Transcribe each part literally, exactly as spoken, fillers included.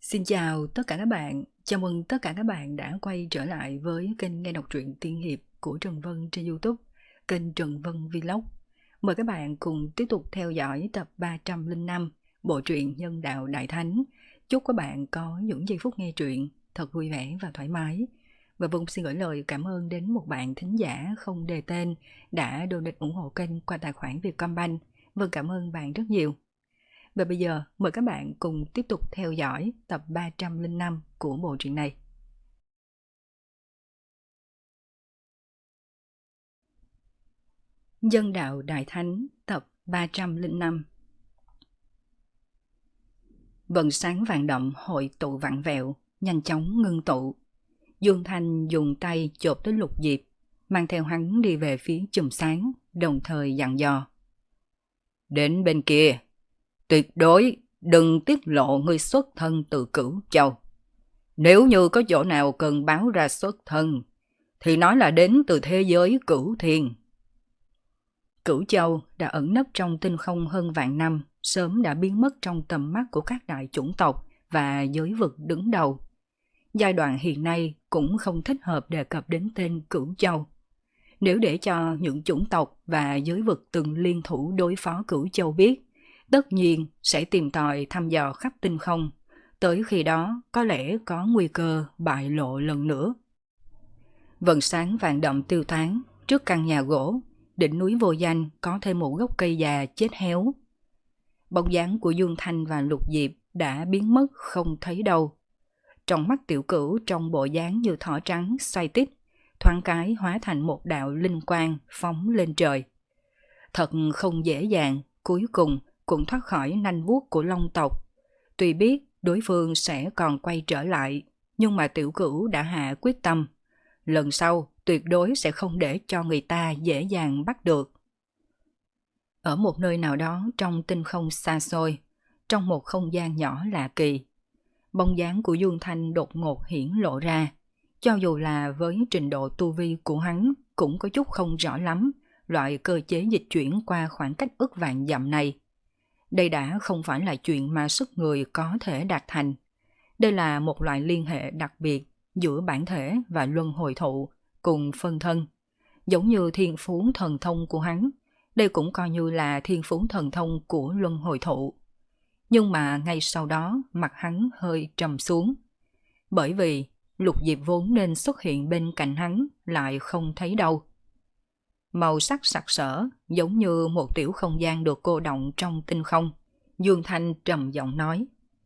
Xin chào tất cả các bạn, chào mừng tất cả các bạn đã quay trở lại với kênh nghe đọc truyện tiên hiệp của Trần Vân trên YouTube, kênh Trần Vân Vlog. Mời các bạn cùng tiếp tục theo dõi tập ba trăm lẻ năm bộ truyện Nhân Đạo Đại Thánh. Chúc các bạn có những giây phút nghe truyện thật vui vẻ và thoải mái. Và Vân xin gửi lời cảm ơn đến một bạn thính giả không đề tên đã donate ủng hộ kênh qua tài khoản Vietcombank. Vân cảm ơn bạn rất nhiều. Và bây giờ mời các bạn cùng tiếp tục theo dõi tập ba trăm lẻ năm của bộ truyện này. Nhân Đạo Đại Thánh tập ba trăm lẻ năm. Vầng sáng vàng đậm hội tụ vặn vẹo, nhanh chóng ngưng tụ. Dương Thanh dùng tay chộp tới Lục Diệp, mang theo hắn đi về phía chùm sáng, đồng thời dặn dò. Đến bên kia, tuyệt đối đừng tiết lộ ngươi xuất thân từ Cửu Châu. Nếu như có chỗ nào cần báo ra xuất thân, thì nói là đến từ thế giới Cửu Thiên. Cửu Châu đã ẩn nấp trong tinh không hơn vạn năm, sớm đã biến mất trong tầm mắt của các đại chủng tộc và giới vực đứng đầu. Giai đoạn hiện nay cũng không thích hợp đề cập đến tên Cửu Châu. Nếu để cho những chủng tộc và giới vực từng liên thủ đối phó Cửu Châu biết, tất nhiên sẽ tìm tòi thăm dò khắp tinh không. Tới khi đó có lẽ có nguy cơ bại lộ lần nữa. Vầng sáng vàng đậm tiêu tán, trước căn nhà gỗ, đỉnh núi vô danh có thêm một gốc cây già chết héo. Bóng dáng của Dương Thanh và Lục Diệp đã biến mất không thấy đâu. Trong mắt Tiểu Cửu trong bộ dáng như thỏ trắng xoay tít, thoáng cái hóa thành một đạo linh quang phóng lên trời. Thật không dễ dàng, cuối cùng cũng thoát khỏi nanh vuốt của Long tộc. Tuy biết đối phương sẽ còn quay trở lại, nhưng mà Tiểu Cửu đã hạ quyết tâm. Lần sau tuyệt đối sẽ không để cho người ta dễ dàng bắt được. Ở một nơi nào đó trong tinh không xa xôi, trong một không gian nhỏ lạ kỳ, bóng dáng của Dương Thanh đột ngột hiển lộ ra. Cho dù là với trình độ tu vi của hắn cũng có chút không rõ lắm loại cơ chế dịch chuyển qua khoảng cách ức vạn dặm này. Đây đã không phải là chuyện mà sức người có thể đạt thành. Đây là một loại liên hệ đặc biệt giữa bản thể và luân hồi thụ cùng phân thân. Giống như thiên phú thần thông của hắn, đây cũng coi như là thiên phú thần thông của luân hồi thụ. Nhưng mà ngay sau đó mặt hắn hơi trầm xuống. Bởi vì Lục Diệp vốn nên xuất hiện bên cạnh hắn lại không thấy đâu. Màu sắc sặc sỡ giống như một tiểu không gian được cô động trong tinh không. Dương Thanh trầm giọng nói.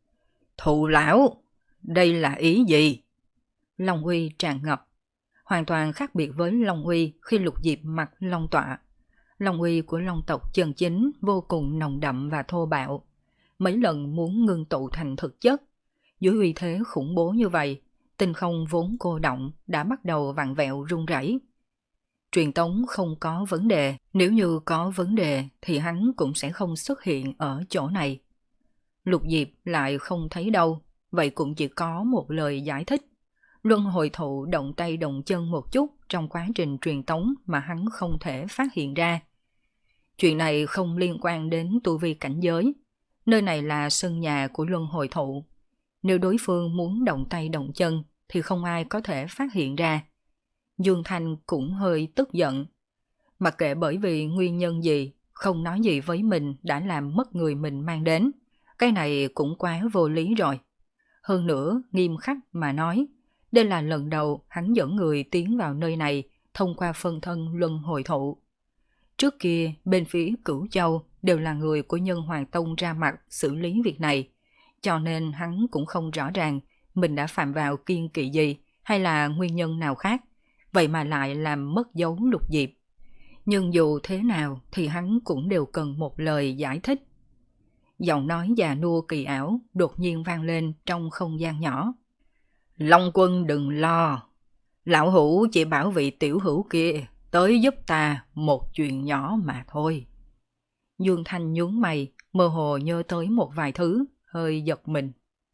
Thụ lão, đây là ý gì? Long uy tràn ngập. Hoàn toàn khác biệt với Long uy khi Lục Diệp mặc Long tọa. Long uy của Long tộc chân chính vô cùng nồng đậm và thô bạo. Mấy lần muốn ngưng tụ thành thực chất. Dưới uy thế khủng bố như vậy, tinh không vốn cô động đã bắt đầu vặn vẹo rung rẩy. Truyền tống không có vấn đề, nếu như có vấn đề thì hắn cũng sẽ không xuất hiện ở chỗ này. Lục Diệp lại không thấy đâu, vậy cũng chỉ có một lời giải thích. Luân hồi thụ động tay động chân một chút trong quá trình truyền tống mà hắn không thể phát hiện ra. Chuyện này không liên quan đến tu vi cảnh giới. Nơi này là sân nhà của luân hồi thụ. Nếu đối phương muốn động tay động chân thì không ai có thể phát hiện ra. Dương Thanh cũng hơi tức giận. Mặc kệ bởi vì nguyên nhân gì, không nói gì với mình đã làm mất người mình mang đến. Cái này cũng quá vô lý rồi. Hơn nữa, nghiêm khắc mà nói, đây là lần đầu hắn dẫn người tiến vào nơi này thông qua phân thân luân hồi thụ. Trước kia, bên phía Cửu Châu đều là người của Nhân Hoàng Tông ra mặt xử lý việc này. Cho nên hắn cũng không rõ ràng mình đã phạm vào kiêng kỵ gì hay là nguyên nhân nào khác. Vậy mà lại làm mất dấu Lục Diệp. Nhưng dù thế nào thì hắn cũng đều cần một lời giải thích. Giọng nói già nua kỳ ảo đột nhiên vang lên trong không gian nhỏ. Long quân đừng lo. Lão hữu chỉ bảo vị tiểu hữu kia tới giúp ta một chuyện nhỏ mà thôi. Dương Thanh nhướng mày, mơ hồ nhớ tới một vài thứ, hơi giật mình.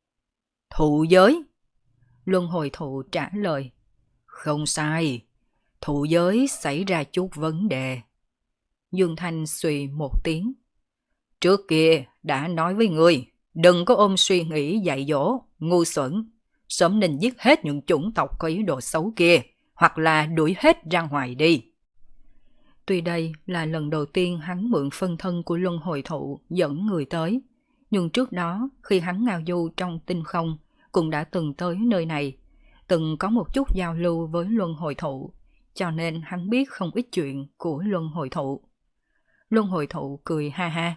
Thụ giới. Luân hồi thụ trả lời. Không sai, thụ giới xảy ra chút vấn đề. Dương Thanh xùy một tiếng. Trước kia đã nói với ngươi, Đừng có ôm suy nghĩ dạy dỗ, ngu xuẩn. Sớm nên giết hết những chủng tộc có ý đồ xấu kia, hoặc là đuổi hết ra ngoài đi. Tuy đây là lần đầu tiên hắn mượn phân thân của luân hồi thụ dẫn người tới, nhưng trước đó khi hắn ngao du trong tinh không cũng đã từng tới nơi này, từng có một chút giao lưu với luân hồi thụ, cho nên hắn biết không ít chuyện của luân hồi thụ. Luân hồi thụ cười ha ha.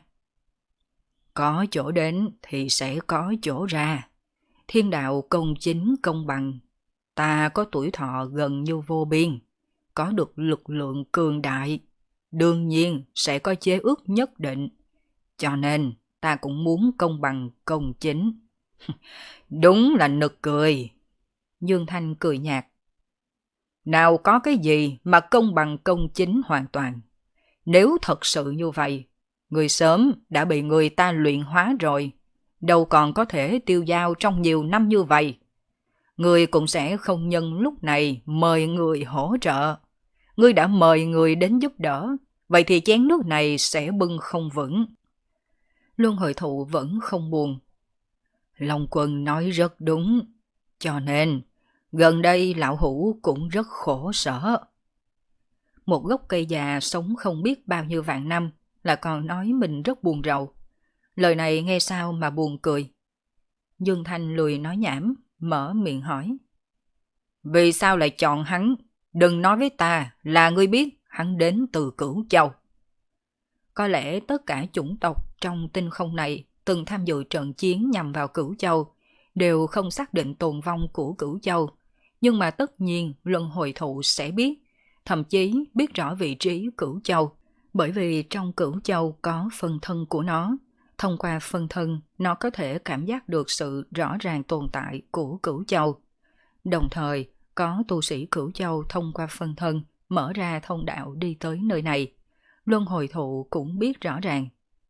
Có chỗ đến thì sẽ có chỗ ra. Thiên đạo công chính công bằng. Ta có tuổi thọ gần như vô biên, có được lực lượng cường đại, đương nhiên sẽ có chế ước nhất định. Cho nên ta cũng muốn công bằng công chính. Đúng là nực cười. Dương Thanh cười nhạt. Nào có cái gì mà công bằng công chính hoàn toàn. Nếu thật sự như vậy, người sớm đã bị người ta luyện hóa rồi, đâu còn có thể tiêu dao trong nhiều năm như vậy. Người cũng sẽ không nhân lúc này mời người hỗ trợ. Ngươi đã mời người đến giúp đỡ, vậy thì chén nước này sẽ bưng không vững. Luân hồi thụ vẫn không buồn. Long Quân nói rất đúng, cho nên gần đây lão hủ cũng rất khổ sở. Một gốc cây già sống không biết bao nhiêu vạn năm là còn nói mình rất buồn rầu. Lời này nghe sao mà buồn cười. Dương Thanh lười nói nhảm, mở miệng hỏi. Vì sao lại chọn hắn? Đừng nói với ta là ngươi biết hắn đến từ Cửu Châu. Có lẽ tất cả chủng tộc trong tinh không này từng tham dự trận chiến nhằm vào Cửu Châu đều không xác định tồn vong của Cửu Châu, nhưng mà tất nhiên luân hồi thụ sẽ biết, thậm chí biết rõ vị trí Cửu Châu, bởi vì trong Cửu Châu có phân thân của nó. Thông qua phân thân, nó có thể cảm giác được sự rõ ràng tồn tại của Cửu Châu. Đồng thời, có tu sĩ Cửu Châu thông qua phân thân mở ra thông đạo đi tới nơi này. Luân hồi thụ cũng biết rõ ràng.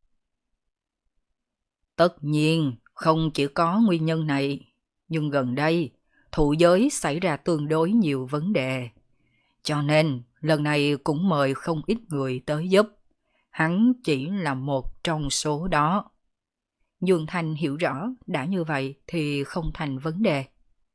Tất nhiên, không chỉ có nguyên nhân này, nhưng gần đây, thụ giới xảy ra tương đối nhiều vấn đề. Cho nên, lần này cũng mời không ít người tới giúp. Hắn chỉ là một trong số đó. Dương Thanh hiểu rõ, đã như vậy thì không thành vấn đề.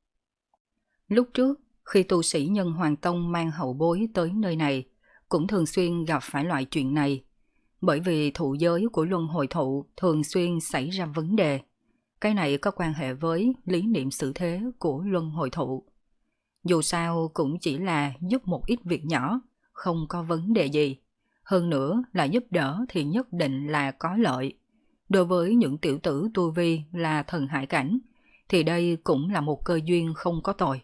Lúc trước, khi tu sĩ Nhân Hoàng Tông mang hậu bối tới nơi này, cũng thường xuyên gặp phải loại chuyện này. Bởi vì thụ giới của luân hồi thụ thường xuyên xảy ra vấn đề. Cái này có quan hệ với lý niệm xử thế của luân hồi thụ. Dù sao cũng chỉ là giúp một ít việc nhỏ, không có vấn đề gì. Hơn nữa là giúp đỡ thì nhất định là có lợi. Đối với những tiểu tử tu vi là thần hải cảnh, thì đây cũng là một cơ duyên không có tồi.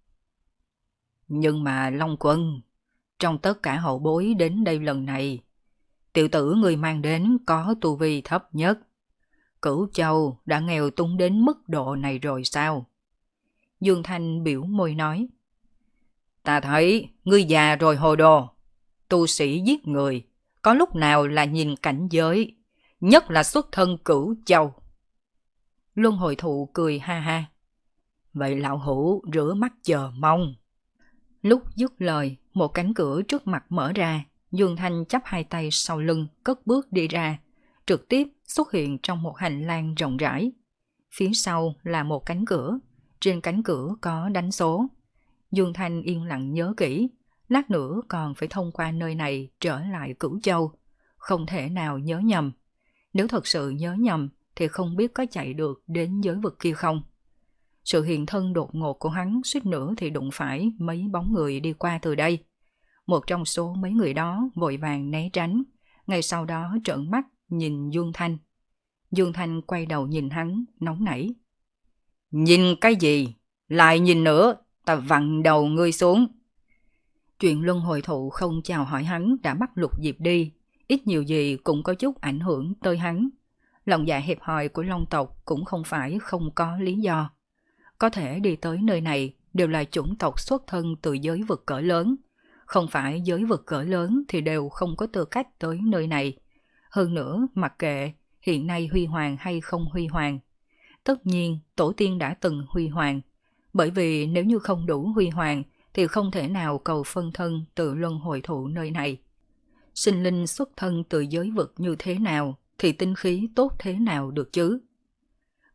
Nhưng mà Long Quân, trong tất cả hậu bối đến đây lần này, tiểu tử người mang đến có tu vi thấp nhất. Cửu Châu đã nghèo túng đến mức độ này rồi sao? Dương Thanh biểu môi nói. Ta thấy ngươi già rồi hồ đồ. Tu sĩ giết người, có lúc nào là nhìn cảnh giới, nhất là xuất thân Cửu Châu. Luân hồi thụ cười ha ha. Vậy lão hủ rửa mắt chờ mong. Lúc dứt lời, một cánh cửa trước mặt mở ra, Dương Thanh chắp hai tay sau lưng, cất bước đi ra, trực tiếp xuất hiện trong một hành lang rộng rãi. Phía sau là một cánh cửa, trên cánh cửa có đánh số. Dương Thanh yên lặng nhớ kỹ, lát nữa còn phải thông qua nơi này trở lại Cửu Châu, không thể nào nhớ nhầm. Nếu thật sự nhớ nhầm thì không biết có chạy được đến giới vực kia không. Sự hiện thân đột ngột của hắn suýt nữa thì đụng phải mấy bóng người đi qua từ đây. Một trong số mấy người đó vội vàng né tránh, ngay sau đó trợn mắt nhìn Dương Thanh. Dương Thanh quay đầu nhìn hắn, nóng nảy. Nhìn cái gì? Lại nhìn nữa, ta vặn đầu ngươi xuống. Chuyện luân hồi thụ không chào hỏi hắn đã bắt Lục Diệp đi, ít nhiều gì cũng có chút ảnh hưởng tới hắn. Lòng dạ hẹp hòi của Long tộc cũng không phải không có lý do. Có thể đi tới nơi này đều là chủng tộc xuất thân từ giới vực cỡ lớn. Không phải giới vực cỡ lớn thì đều không có tư cách tới nơi này. Hơn nữa, mặc kệ hiện nay huy hoàng hay không huy hoàng. Tất nhiên, tổ tiên đã từng huy hoàng. Bởi vì nếu như không đủ huy hoàng thì không thể nào cầu phân thân từ luân hồi thụ nơi này. Sinh linh xuất thân từ giới vực như thế nào thì tinh khí tốt thế nào được chứ?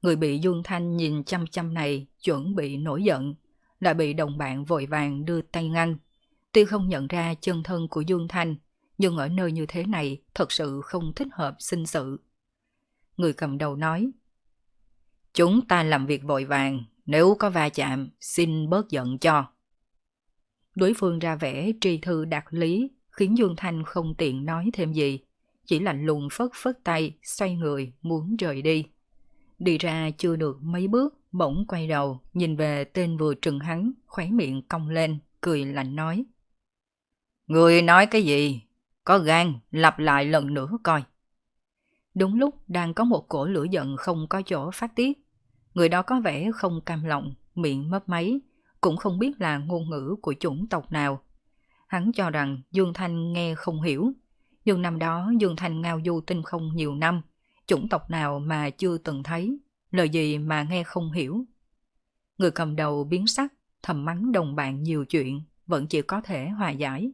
Người bị Dương Thanh nhìn chăm chăm này chuẩn bị nổi giận, lại bị đồng bạn vội vàng đưa tay ngăn. Tuy không nhận ra chân thân của Dương Thanh, nhưng ở nơi như thế này thật sự không thích hợp sinh sự. Người cầm đầu nói, chúng ta làm việc vội vàng, nếu có va chạm, xin bớt giận cho. Đối phương ra vẻ tri thư đạt lý, khiến Dương Thanh không tiện nói thêm gì, chỉ lạnh lùng phất phất tay, xoay người, muốn rời đi. Đi ra chưa được mấy bước, bỗng quay đầu, nhìn về tên vừa trừng hắn, khóe miệng cong lên, cười lạnh nói. Người nói cái gì? Có gan, lặp lại lần nữa coi. Đúng lúc đang có một cổ lửa giận không có chỗ phát tiết. Người đó có vẻ không cam lòng, miệng mấp máy, cũng không biết là ngôn ngữ của chủng tộc nào. Hắn cho rằng Dương Thanh nghe không hiểu, nhưng năm đó Dương Thanh ngao du tinh không nhiều năm, chủng tộc nào mà chưa từng thấy, lời gì mà nghe không hiểu. Người cầm đầu biến sắc, thầm mắng đồng bạn nhiều chuyện, vẫn chỉ có thể hòa giải.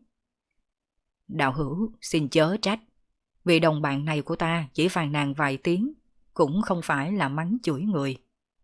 Đạo hữu, xin chớ trách, vì đồng bạn này của ta chỉ phàn nàn vài tiếng, cũng không phải là mắng chửi người.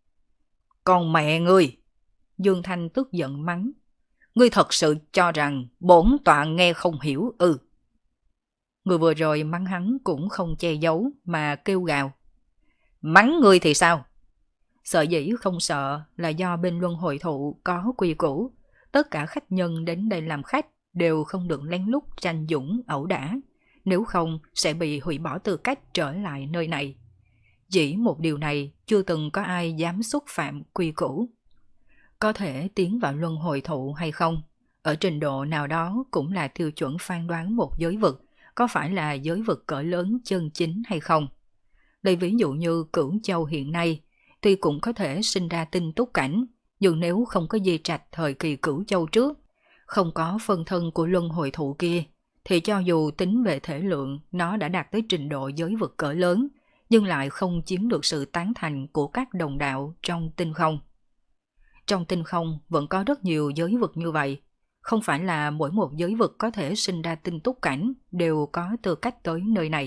Còn mẹ ngươi! Dương Thanh tức giận mắng. Ngươi thật sự cho rằng bổn tọa nghe không hiểu ư? Ừ. Người vừa rồi mắng hắn cũng không che giấu mà kêu gào. Mắng ngươi thì sao? Sợ dĩ không sợ là do bên luân hồi thụ có quy củ, tất cả khách nhân đến đây làm khách đều không được lén lút tranh dũng ẩu đả, nếu không sẽ bị hủy bỏ tư cách trở lại nơi này. Chỉ một điều này chưa từng có ai dám xúc phạm quy củ. Có thể tiến vào luân hồi thụ hay không, ở trình độ nào đó cũng là tiêu chuẩn phán đoán một giới vực có phải là giới vực cỡ lớn chân chính hay không. Đây ví dụ như Cửu Châu hiện nay, tuy cũng có thể sinh ra tinh túc cảnh, nhưng nếu không có di trạch thời kỳ Cửu Châu trước, không có phân thân của luân hồi thụ kia, thì cho dù tính về thể lượng nó đã đạt tới trình độ giới vực cỡ lớn, nhưng lại không chiếm được sự tán thành của các đồng đạo trong tinh không. Trong tinh không vẫn có rất nhiều giới vực như vậy, không phải là mỗi một giới vực có thể sinh ra tinh túc cảnh đều có tư cách tới nơi này.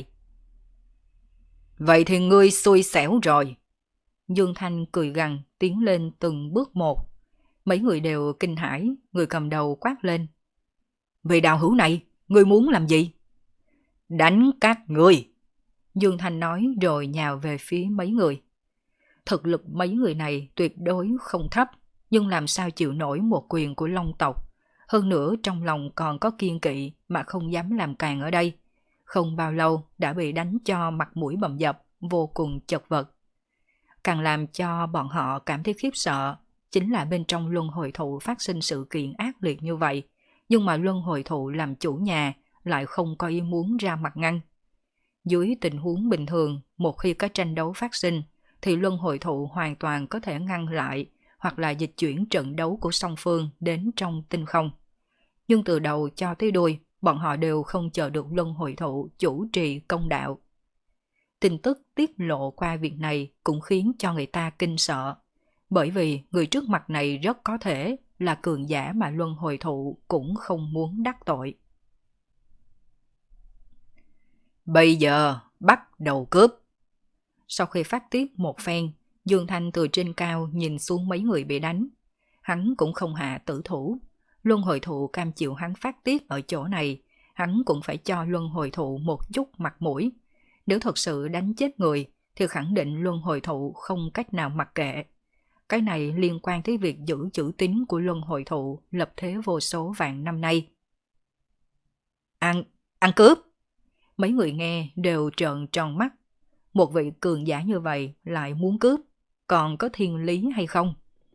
Vậy thì ngươi xui xẻo rồi. Dương Thanh cười gằn tiến lên từng bước một. Mấy người đều kinh hãi, người cầm đầu quát lên. Vì đạo hữu này, ngươi muốn làm gì? Đánh các ngươi. Dương Thanh nói rồi nhào về phía mấy người. Thực lực mấy người này tuyệt đối không thấp, nhưng làm sao chịu nổi một quyền của Long tộc. Hơn nữa trong lòng còn có kiên kỵ mà không dám làm càng ở đây. Không bao lâu đã bị đánh cho mặt mũi bầm dập, vô cùng chật vật. Càng làm cho bọn họ cảm thấy khiếp sợ, chính là bên trong luân hồi thụ phát sinh sự kiện ác liệt như vậy, nhưng mà luân hồi thụ làm chủ nhà lại không có ý muốn ra mặt ngăn. Dưới tình huống bình thường, một khi có tranh đấu phát sinh, thì luân hồi thụ hoàn toàn có thể ngăn lại, hoặc là dịch chuyển trận đấu của song phương đến trong tinh không. Nhưng từ đầu cho tới đuôi, bọn họ đều không chờ được luân hồi thụ chủ trì công đạo. Tin tức tiết lộ qua việc này cũng khiến cho người ta kinh sợ, bởi vì người trước mặt này rất có thể là cường giả mà luân hồi thụ cũng không muốn đắc tội. Bây giờ bắt đầu cướp. Sau khi phát tiết một phen, Dương Thanh từ trên cao nhìn xuống mấy người bị đánh. Hắn cũng không hạ tử thủ. Luân hồi thụ cam chịu hắn phát tiết ở chỗ này, hắn cũng phải cho luân hồi thụ một chút mặt mũi. Nếu thật sự đánh chết người, thì khẳng định luân hồi thụ không cách nào mặc kệ. Cái này liên quan tới việc giữ chữ tín của luân hồi thụ lập thế vô số vạn năm nay. Ăn, ăn cướp! Mấy người nghe đều trợn tròn mắt. Một vị cường giả như vậy lại muốn cướp, còn có thiên lý hay không?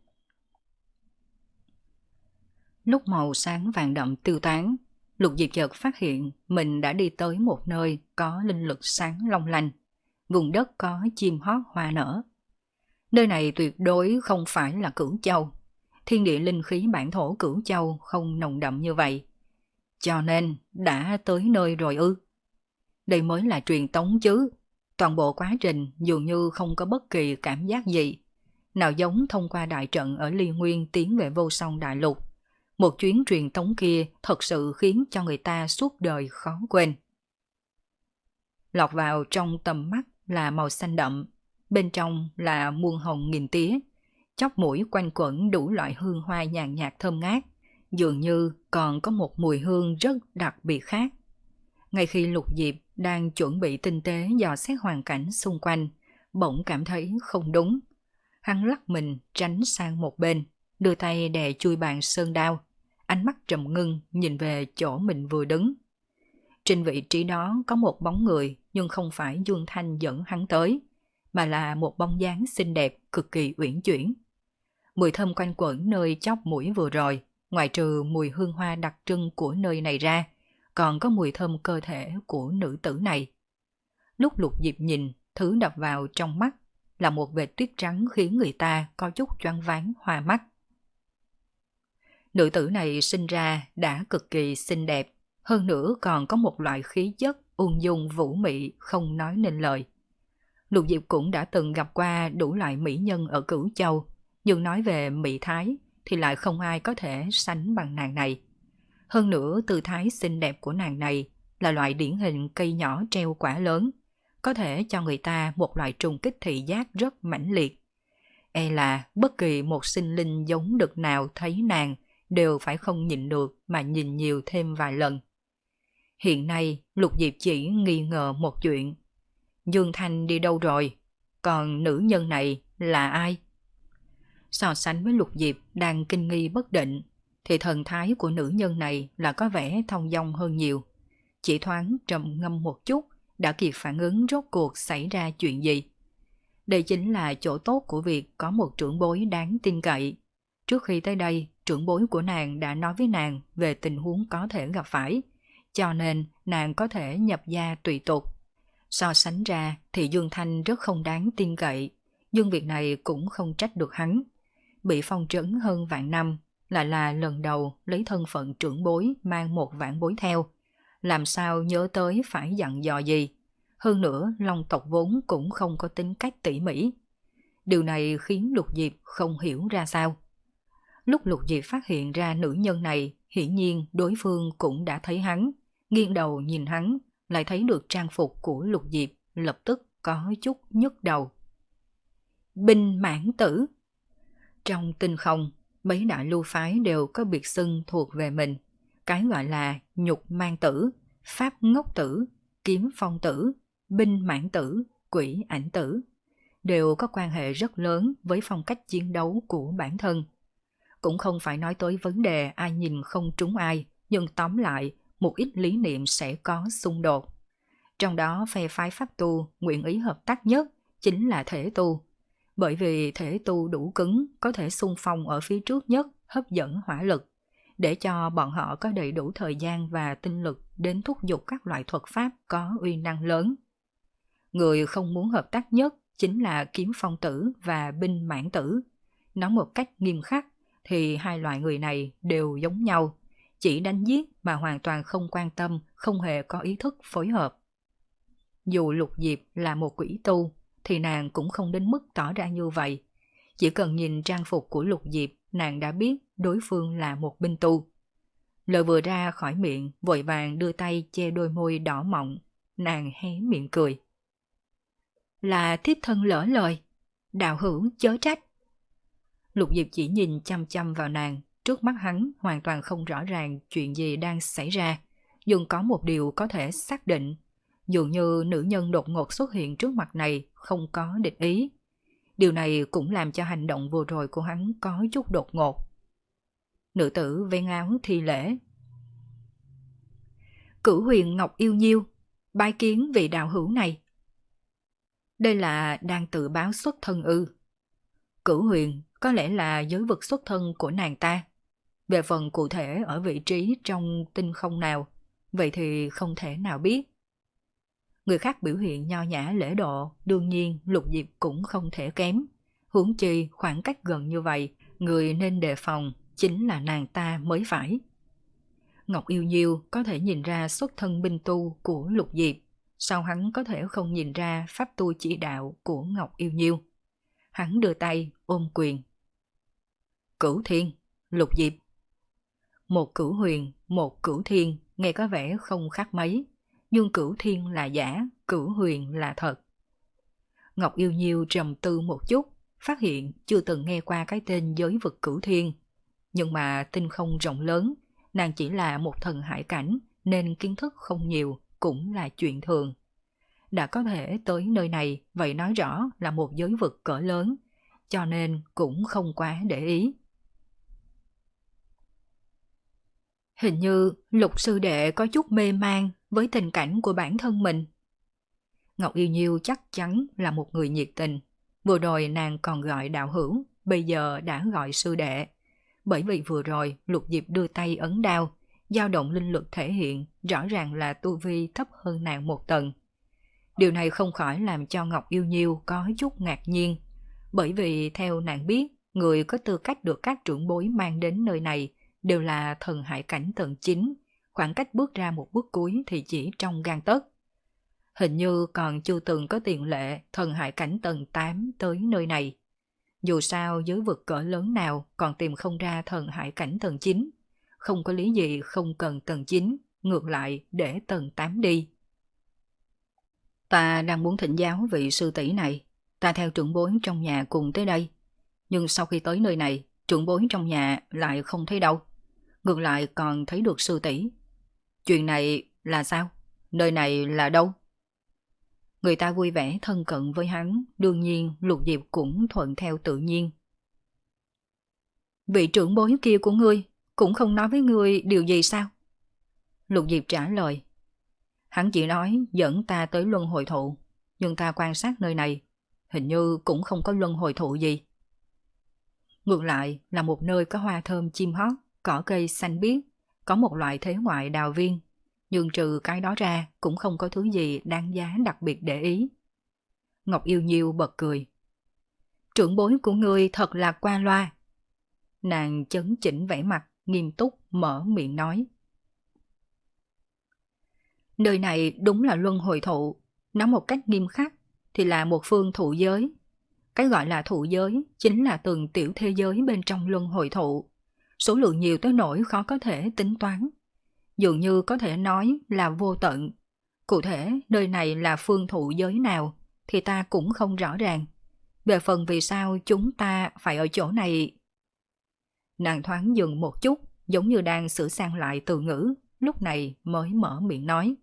Lúc màu sáng vàng đậm tiêu tán, Lục Diệp chợt phát hiện mình đã đi tới một nơi có linh lực sáng long lanh, vùng đất có chim hót hoa nở. Nơi này tuyệt đối không phải là Cửu Châu, thiên địa linh khí bản thổ Cửu Châu không nồng đậm như vậy. Cho nên đã tới nơi rồi ư? Đây mới là truyền tống chứ. Toàn bộ quá trình dường như không có bất kỳ cảm giác gì. Nào giống thông qua đại trận ở Ly Nguyên tiến về Vô Song Đại Lục. Một chuyến truyền tống kia thật sự khiến cho người ta suốt đời khó quên. Lọt vào trong tầm mắt là màu xanh đậm. Bên trong là muôn hồng nghìn tía, chóp mũi quanh quẩn đủ loại hương hoa nhàn nhạt thơm ngát, dường như còn có một mùi hương rất đặc biệt khác. Ngay khi Lục Diệp đang chuẩn bị tinh tế dò xét hoàn cảnh xung quanh, bỗng cảm thấy không đúng. Hắn lắc mình tránh sang một bên, đưa tay đè chui bàn sơn đao, ánh mắt trầm ngưng nhìn về chỗ mình vừa đứng. Trên vị trí đó có một bóng người, nhưng không phải Dương Thanh dẫn hắn tới, mà là một bóng dáng xinh đẹp cực kỳ uyển chuyển. Mùi thơm quanh quẩn nơi chóp mũi vừa rồi, ngoại trừ mùi hương hoa đặc trưng của nơi này ra, còn có mùi thơm cơ thể của nữ tử này. Lúc Lục Diệp nhìn, thứ đập vào trong mắt là một vệt tuyết trắng khiến người ta có chút choáng váng hoa mắt. Nữ tử này sinh ra đã cực kỳ xinh đẹp, hơn nữa còn có một loại khí chất ung dung vũ mị không nói nên lời. Lục Diệp cũng đã từng gặp qua đủ loại mỹ nhân ở Cửu Châu, nhưng nói về mỹ thái thì lại không ai có thể sánh bằng nàng này. Hơn nữa tư thái xinh đẹp của nàng này là loại điển hình cây nhỏ treo quả lớn, có thể cho người ta một loại trùng kích thị giác rất mãnh liệt. E là bất kỳ một sinh linh giống đực nào thấy nàng đều phải không nhịn được mà nhìn nhiều thêm vài lần. Hiện nay Lục Diệp chỉ nghi ngờ một chuyện. Dương Thanh đi đâu rồi? Còn nữ nhân này là ai? So sánh với Lục Diệp đang kinh nghi bất định, thì thần thái của nữ nhân này là có vẻ thong dong hơn nhiều. Chỉ thoáng trầm ngâm một chút, đã kịp phản ứng rốt cuộc xảy ra chuyện gì. Đây chính là chỗ tốt của việc có một trưởng bối đáng tin cậy. Trước khi tới đây, trưởng bối của nàng đã nói với nàng về tình huống có thể gặp phải, cho nên nàng có thể nhập gia tùy tục. So sánh ra thì Dương Thanh rất không đáng tin cậy, nhưng việc này cũng không trách được hắn. Bị phong trấn hơn vạn năm, lại là lần đầu lấy thân phận trưởng bối mang một vạn bối theo. Làm sao nhớ tới phải dặn dò gì? Hơn nữa Long tộc vốn cũng không có tính cách tỉ mỉ. Điều này khiến Lục Diệp không hiểu ra sao. Lúc Lục Diệp phát hiện ra nữ nhân này, hiển nhiên đối phương cũng đã thấy hắn. Nghiêng đầu nhìn hắn, lại thấy được trang phục của Lục Diệp, lập tức có chút nhức đầu. Binh mãn tử. Trong tinh không, mấy đại lưu phái đều có biệt xưng thuộc về mình. Cái gọi là nhục mang tử, pháp ngốc tử, kiếm phong tử, binh mãn tử, quỷ ảnh tử, đều có quan hệ rất lớn với phong cách chiến đấu của bản thân. Cũng không phải nói tới vấn đề ai nhìn không trúng ai, nhưng tóm lại, một ít lý niệm sẽ có xung đột. Trong đó phe phái pháp tu nguyện ý hợp tác nhất chính là thể tu. Bởi vì thể tu đủ cứng, có thể xung phong ở phía trước nhất, hấp dẫn hỏa lực, để cho bọn họ có đầy đủ thời gian và tinh lực đến thúc giục các loại thuật pháp có uy năng lớn. Người không muốn hợp tác nhất chính là kiếm phong tử và binh mãn tử. Nói một cách nghiêm khắc thì hai loại người này đều giống nhau, chỉ đánh giết mà hoàn toàn không quan tâm, không hề có ý thức phối hợp. Dù Lục Diệp là một quỷ tu, thì nàng cũng không đến mức tỏ ra như vậy. Chỉ cần nhìn trang phục của Lục Diệp, nàng đã biết đối phương là một binh tu. Lời vừa ra khỏi miệng, vội vàng đưa tay che đôi môi đỏ mọng, nàng hé miệng cười. Là thiếp thân lỡ lời, đạo hữu chớ trách. Lục Diệp chỉ nhìn chăm chăm vào nàng, trước mắt hắn hoàn toàn không rõ ràng chuyện gì đang xảy ra, nhưng có một điều có thể xác định, dường như nữ nhân đột ngột xuất hiện trước mặt này không có địch ý. Điều này cũng làm cho hành động vừa rồi của hắn có chút đột ngột. Nữ tử vén áo thi lễ. Cửu huyền Ngọc Yêu Nhiêu, bái kiến vị đạo hữu này. Đây là đang tự báo xuất thân ư? Cửu huyền có lẽ là giới vực xuất thân của nàng ta. Về phần cụ thể ở vị trí trong tinh không nào, vậy thì không thể nào biết. Người khác biểu hiện nho nhã lễ độ, đương nhiên Lục Diệp cũng không thể kém. Huống chi khoảng cách gần như vậy, người nên đề phòng chính là nàng ta mới phải. Ngọc Yêu Nhiêu có thể nhìn ra xuất thân binh tu của Lục Diệp, sao hắn có thể không nhìn ra pháp tu chỉ đạo của Ngọc Yêu Nhiêu? Hắn đưa tay ôm quyền. Cửu Thiên, Lục Diệp. Một cửu huyền, một cửu thiên, nghe có vẻ không khác mấy, nhưng cửu thiên là giả, cửu huyền là thật. Ngọc Yêu Nhiêu trầm tư một chút, phát hiện chưa từng nghe qua cái tên giới vực cửu thiên. Nhưng mà tinh không rộng lớn, nàng chỉ là một thần hải cảnh nên kiến thức không nhiều, cũng là chuyện thường. Đã có thể tới nơi này, vậy nói rõ là một giới vực cỡ lớn, cho nên cũng không quá để ý. Hình như Lục sư đệ có chút mê man với tình cảnh của bản thân mình. Ngọc Yêu Nhiêu chắc chắn là một người nhiệt tình. Vừa rồi nàng còn gọi đạo hữu, bây giờ đã gọi sư đệ. Bởi vì vừa rồi Lục Diệp đưa tay ấn đao, dao động linh lực thể hiện rõ ràng là tu vi thấp hơn nàng một tầng. Điều này không khỏi làm cho Ngọc Yêu Nhiêu có chút ngạc nhiên. Bởi vì theo nàng biết, người có tư cách được các trưởng bối mang đến nơi này đều là thần hải cảnh tầng chín, khoảng cách bước ra một bước cuối thì chỉ trong gang tấc. Hình như còn chưa từng có tiền lệ thần hải cảnh tầng tám tới nơi này. Dù sao giới vực cỡ lớn nào còn tìm không ra thần hải cảnh tầng chín, không có lý gì không cần tầng chín, ngược lại để tầng tám đi. Ta đang muốn thỉnh giáo vị sư tỷ này, ta theo trưởng bối trong nhà cùng tới đây. Nhưng sau khi tới nơi này, trưởng bối trong nhà lại không thấy đâu. Ngược lại còn thấy được sư tỷ. Chuyện này là sao? Nơi này là đâu? Người ta vui vẻ thân cận với hắn, đương nhiên Lục Diệp cũng thuận theo tự nhiên. Vị trưởng bối kia của ngươi cũng không nói với ngươi điều gì sao? Lục Diệp trả lời. Hắn chỉ nói dẫn ta tới luân hồi thụ, nhưng ta quan sát nơi này, hình như cũng không có luân hồi thụ gì. Ngược lại là một nơi có hoa thơm chim hót, cỏ cây xanh biếc, có một loại thế ngoại đào viên. Nhưng trừ cái đó ra cũng không có thứ gì đáng giá đặc biệt để ý. Ngọc Yêu Nhiêu bật cười. Trưởng bối của ngươi thật là qua loa. Nàng chấn chỉnh vẻ mặt, nghiêm túc mở miệng nói. Nơi này đúng là luân hồi thụ, nói một cách nghiêm khắc thì là một phương thụ giới. Cái gọi là thụ giới chính là từng tiểu thế giới bên trong luân hồi thụ. Số lượng nhiều tới nỗi khó có thể tính toán. Dường như có thể nói là vô tận. Cụ thể nơi này là phương thụ giới nào thì ta cũng không rõ ràng. Về phần vì sao chúng ta phải ở chỗ này. Nàng thoáng dừng một chút, giống như đang sửa sang lại từ ngữ, lúc này mới mở miệng nói.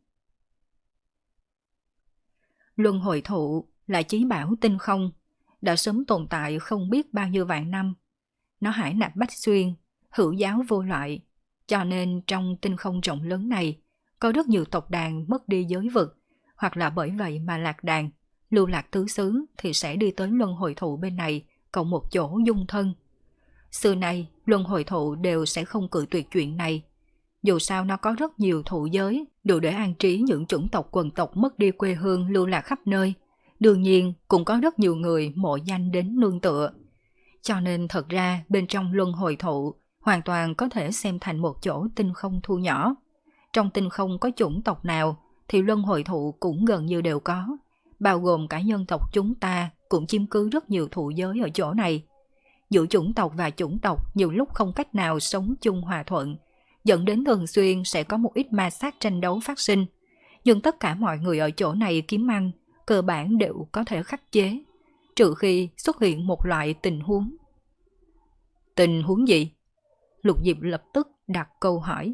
Luân hồi thụ là chí bảo tinh không, đã sớm tồn tại không biết bao nhiêu vạn năm. Nó hải nạp bách xuyên, hữu giáo vô loại, cho nên trong tinh không rộng lớn này có rất nhiều tộc đàn mất đi giới vực, hoặc là bởi vậy mà lạc đàn, lưu lạc tứ xứ thì sẽ đi tới luân hồi thụ bên này, cộng một chỗ dung thân. Xưa nay luân hồi thụ đều sẽ không cự tuyệt chuyện này. Dù sao nó có rất nhiều thụ giới, đủ để an trí những chủng tộc quần tộc mất đi quê hương lưu lạc khắp nơi. Đương nhiên cũng có rất nhiều người mộ danh đến nương tựa. Cho nên thật ra bên trong luân hồi thụ hoàn toàn có thể xem thành một chỗ tinh không thu nhỏ. Trong tinh không có chủng tộc nào thì luân hồi thụ cũng gần như đều có, bao gồm cả nhân tộc chúng ta cũng chiếm cứ rất nhiều thụ giới ở chỗ này. Giữa chủng tộc và chủng tộc nhiều lúc không cách nào sống chung hòa thuận, dẫn đến thường xuyên sẽ có một ít ma sát tranh đấu phát sinh. Nhưng tất cả mọi người ở chỗ này kiếm ăn, cơ bản đều có thể khắc chế, trừ khi xuất hiện một loại tình huống. Tình huống gì? Lục Diệp lập tức đặt câu hỏi.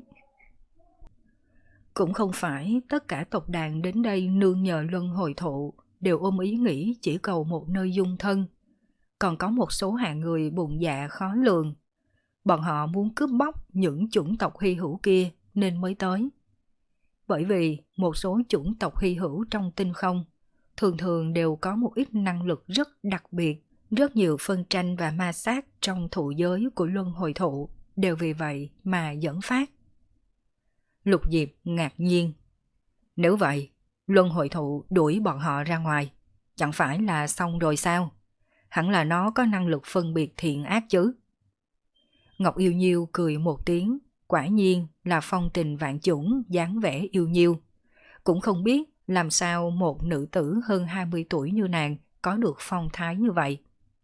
Cũng không phải tất cả tộc đàn đến đây nương nhờ luân hồi thụ đều ôm ý nghĩ chỉ cầu một nơi dung thân. Còn có một số hạng người bụng dạ khó lường. Bọn họ muốn cướp bóc những chủng tộc hy hữu kia nên mới tới. Bởi vì một số chủng tộc hy hữu trong tinh không thường thường đều có một ít năng lực rất đặc biệt, rất nhiều phân tranh và ma sát trong thụ giới của luân hồi thụ đều vì vậy mà dẫn phát. Lục Diệp ngạc nhiên. Nếu vậy, luân hồi thụ đuổi bọn họ ra ngoài, chẳng phải là xong rồi sao? Hẳn là nó có năng lực phân biệt thiện ác chứ. Ngọc Yêu Nhiêu cười một tiếng, quả nhiên là phong tình vạn chủng, dáng vẻ yêu nhiêu. Cũng không biết làm sao một nữ tử hơn hai mươi tuổi như nàng có được phong thái như vậy.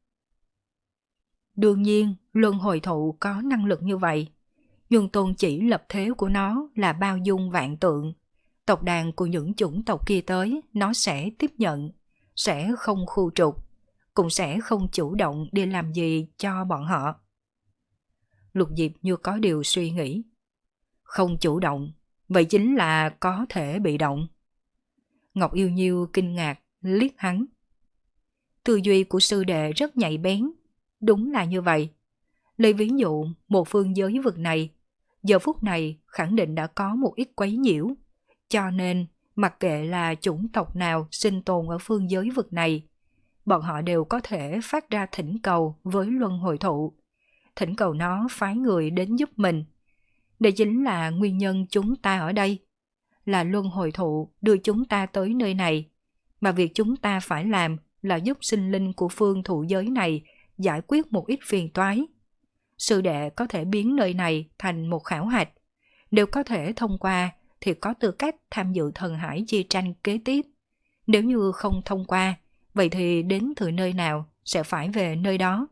Đương nhiên, luân hồi thụ có năng lực như vậy. Nhưng tôn chỉ lập thế của nó là bao dung vạn tượng. Tộc đàn của những chủng tộc kia tới, nó sẽ tiếp nhận. sẽ không khu trục, cũng sẽ không chủ động đi làm gì cho bọn họ. Lục Diệp như có điều suy nghĩ. Không chủ động, vậy chính là có thể bị động. Ngọc Yêu Nhiêu kinh ngạc, liếc hắn. Tư duy của sư đệ rất nhạy bén, đúng là như vậy. Lấy ví dụ, một phương giới vực này, giờ phút này khẳng định đã có một ít quấy nhiễu, cho nên mặc kệ là chủng tộc nào sinh tồn ở phương giới vực này, bọn họ đều có thể phát ra thỉnh cầu với luân hồi thụ, thỉnh cầu nó phái người đến giúp mình. Đây chính là nguyên nhân chúng ta ở đây, là luân hồi thụ đưa chúng ta tới nơi này, mà việc chúng ta phải làm là giúp sinh linh của phương thụ giới này giải quyết một ít phiền toái. Sư đệ có thể biến nơi này thành một khảo hạch, nếu có thể thông qua thì có tư cách tham dự thần hải chi tranh kế tiếp. Nếu như không thông qua, vậy thì đến từ nơi nào sẽ phải về nơi đó.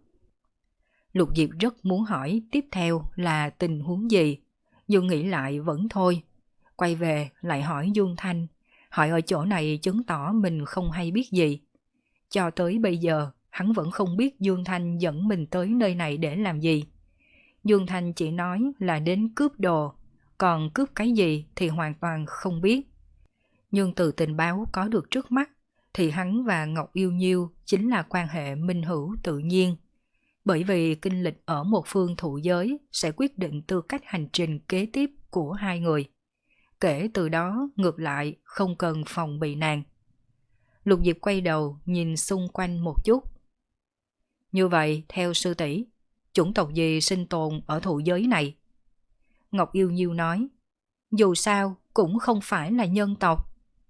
Lục Diệp rất muốn hỏi tiếp theo là tình huống gì, nhưng nghĩ lại vẫn thôi. Quay về lại hỏi Dương Thanh, hỏi ở chỗ này chứng tỏ mình không hay biết gì. Cho tới bây giờ, hắn vẫn không biết Dương Thanh dẫn mình tới nơi này để làm gì. Dương Thanh chỉ nói là đến cướp đồ, còn cướp cái gì thì hoàn toàn không biết. Nhưng từ tình báo có được trước mắt, thì hắn và Ngọc Yêu Nhiêu chính là quan hệ minh hữu tự nhiên. Bởi vì kinh lịch ở một phương thụ giới sẽ quyết định tư cách hành trình kế tiếp của hai người. Kể từ đó ngược lại không cần phòng bị nàng. Lục Diệp quay đầu nhìn xung quanh một chút. Như vậy theo sư tỷ, chủng tộc gì sinh tồn ở thụ giới này? Ngọc Yêu Nhiêu nói, dù sao cũng không phải là nhân tộc.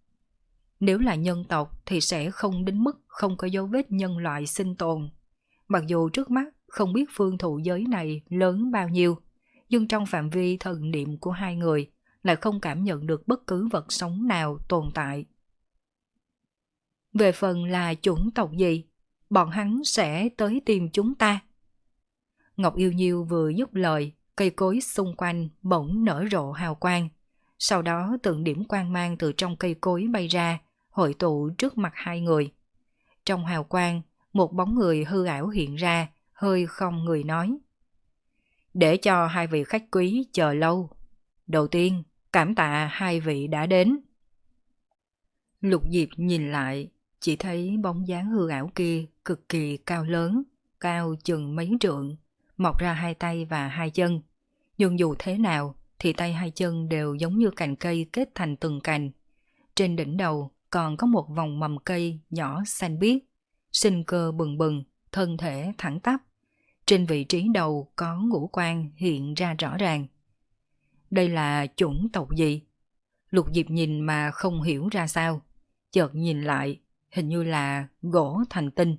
Nếu là nhân tộc thì sẽ không đến mức không có dấu vết nhân loại sinh tồn. Mặc dù trước mắt không biết phương thụ giới này lớn bao nhiêu, nhưng trong phạm vi thần niệm của hai người lại không cảm nhận được bất cứ vật sống nào tồn tại. Về phần là chủng tộc gì, bọn hắn sẽ tới tìm chúng ta. Ngọc Yêu Nhiêu vừa dứt lời, cây cối xung quanh bỗng nở rộ hào quang. Sau đó từng điểm quang mang từ trong cây cối bay ra, hội tụ trước mặt hai người. Trong hào quang, một bóng người hư ảo hiện ra, hơi không người nói. Để cho hai vị khách quý chờ lâu. Đầu tiên, cảm tạ hai vị đã đến. Lục Diệp nhìn lại, chỉ thấy bóng dáng hư ảo kia cực kỳ cao lớn, cao chừng mấy trượng, mọc ra hai tay và hai chân. Nhưng dù thế nào thì tay hai chân đều giống như cành cây kết thành từng cành. Trên đỉnh đầu còn có một vòng mầm cây nhỏ xanh biếc, sinh cơ bừng bừng, thân thể thẳng tắp. Trên vị trí đầu có ngũ quan hiện ra rõ ràng. Đây là chủng tộc gì? Lục Diệp nhìn mà không hiểu ra sao. Chợt nhìn lại, hình như là gỗ thành tinh.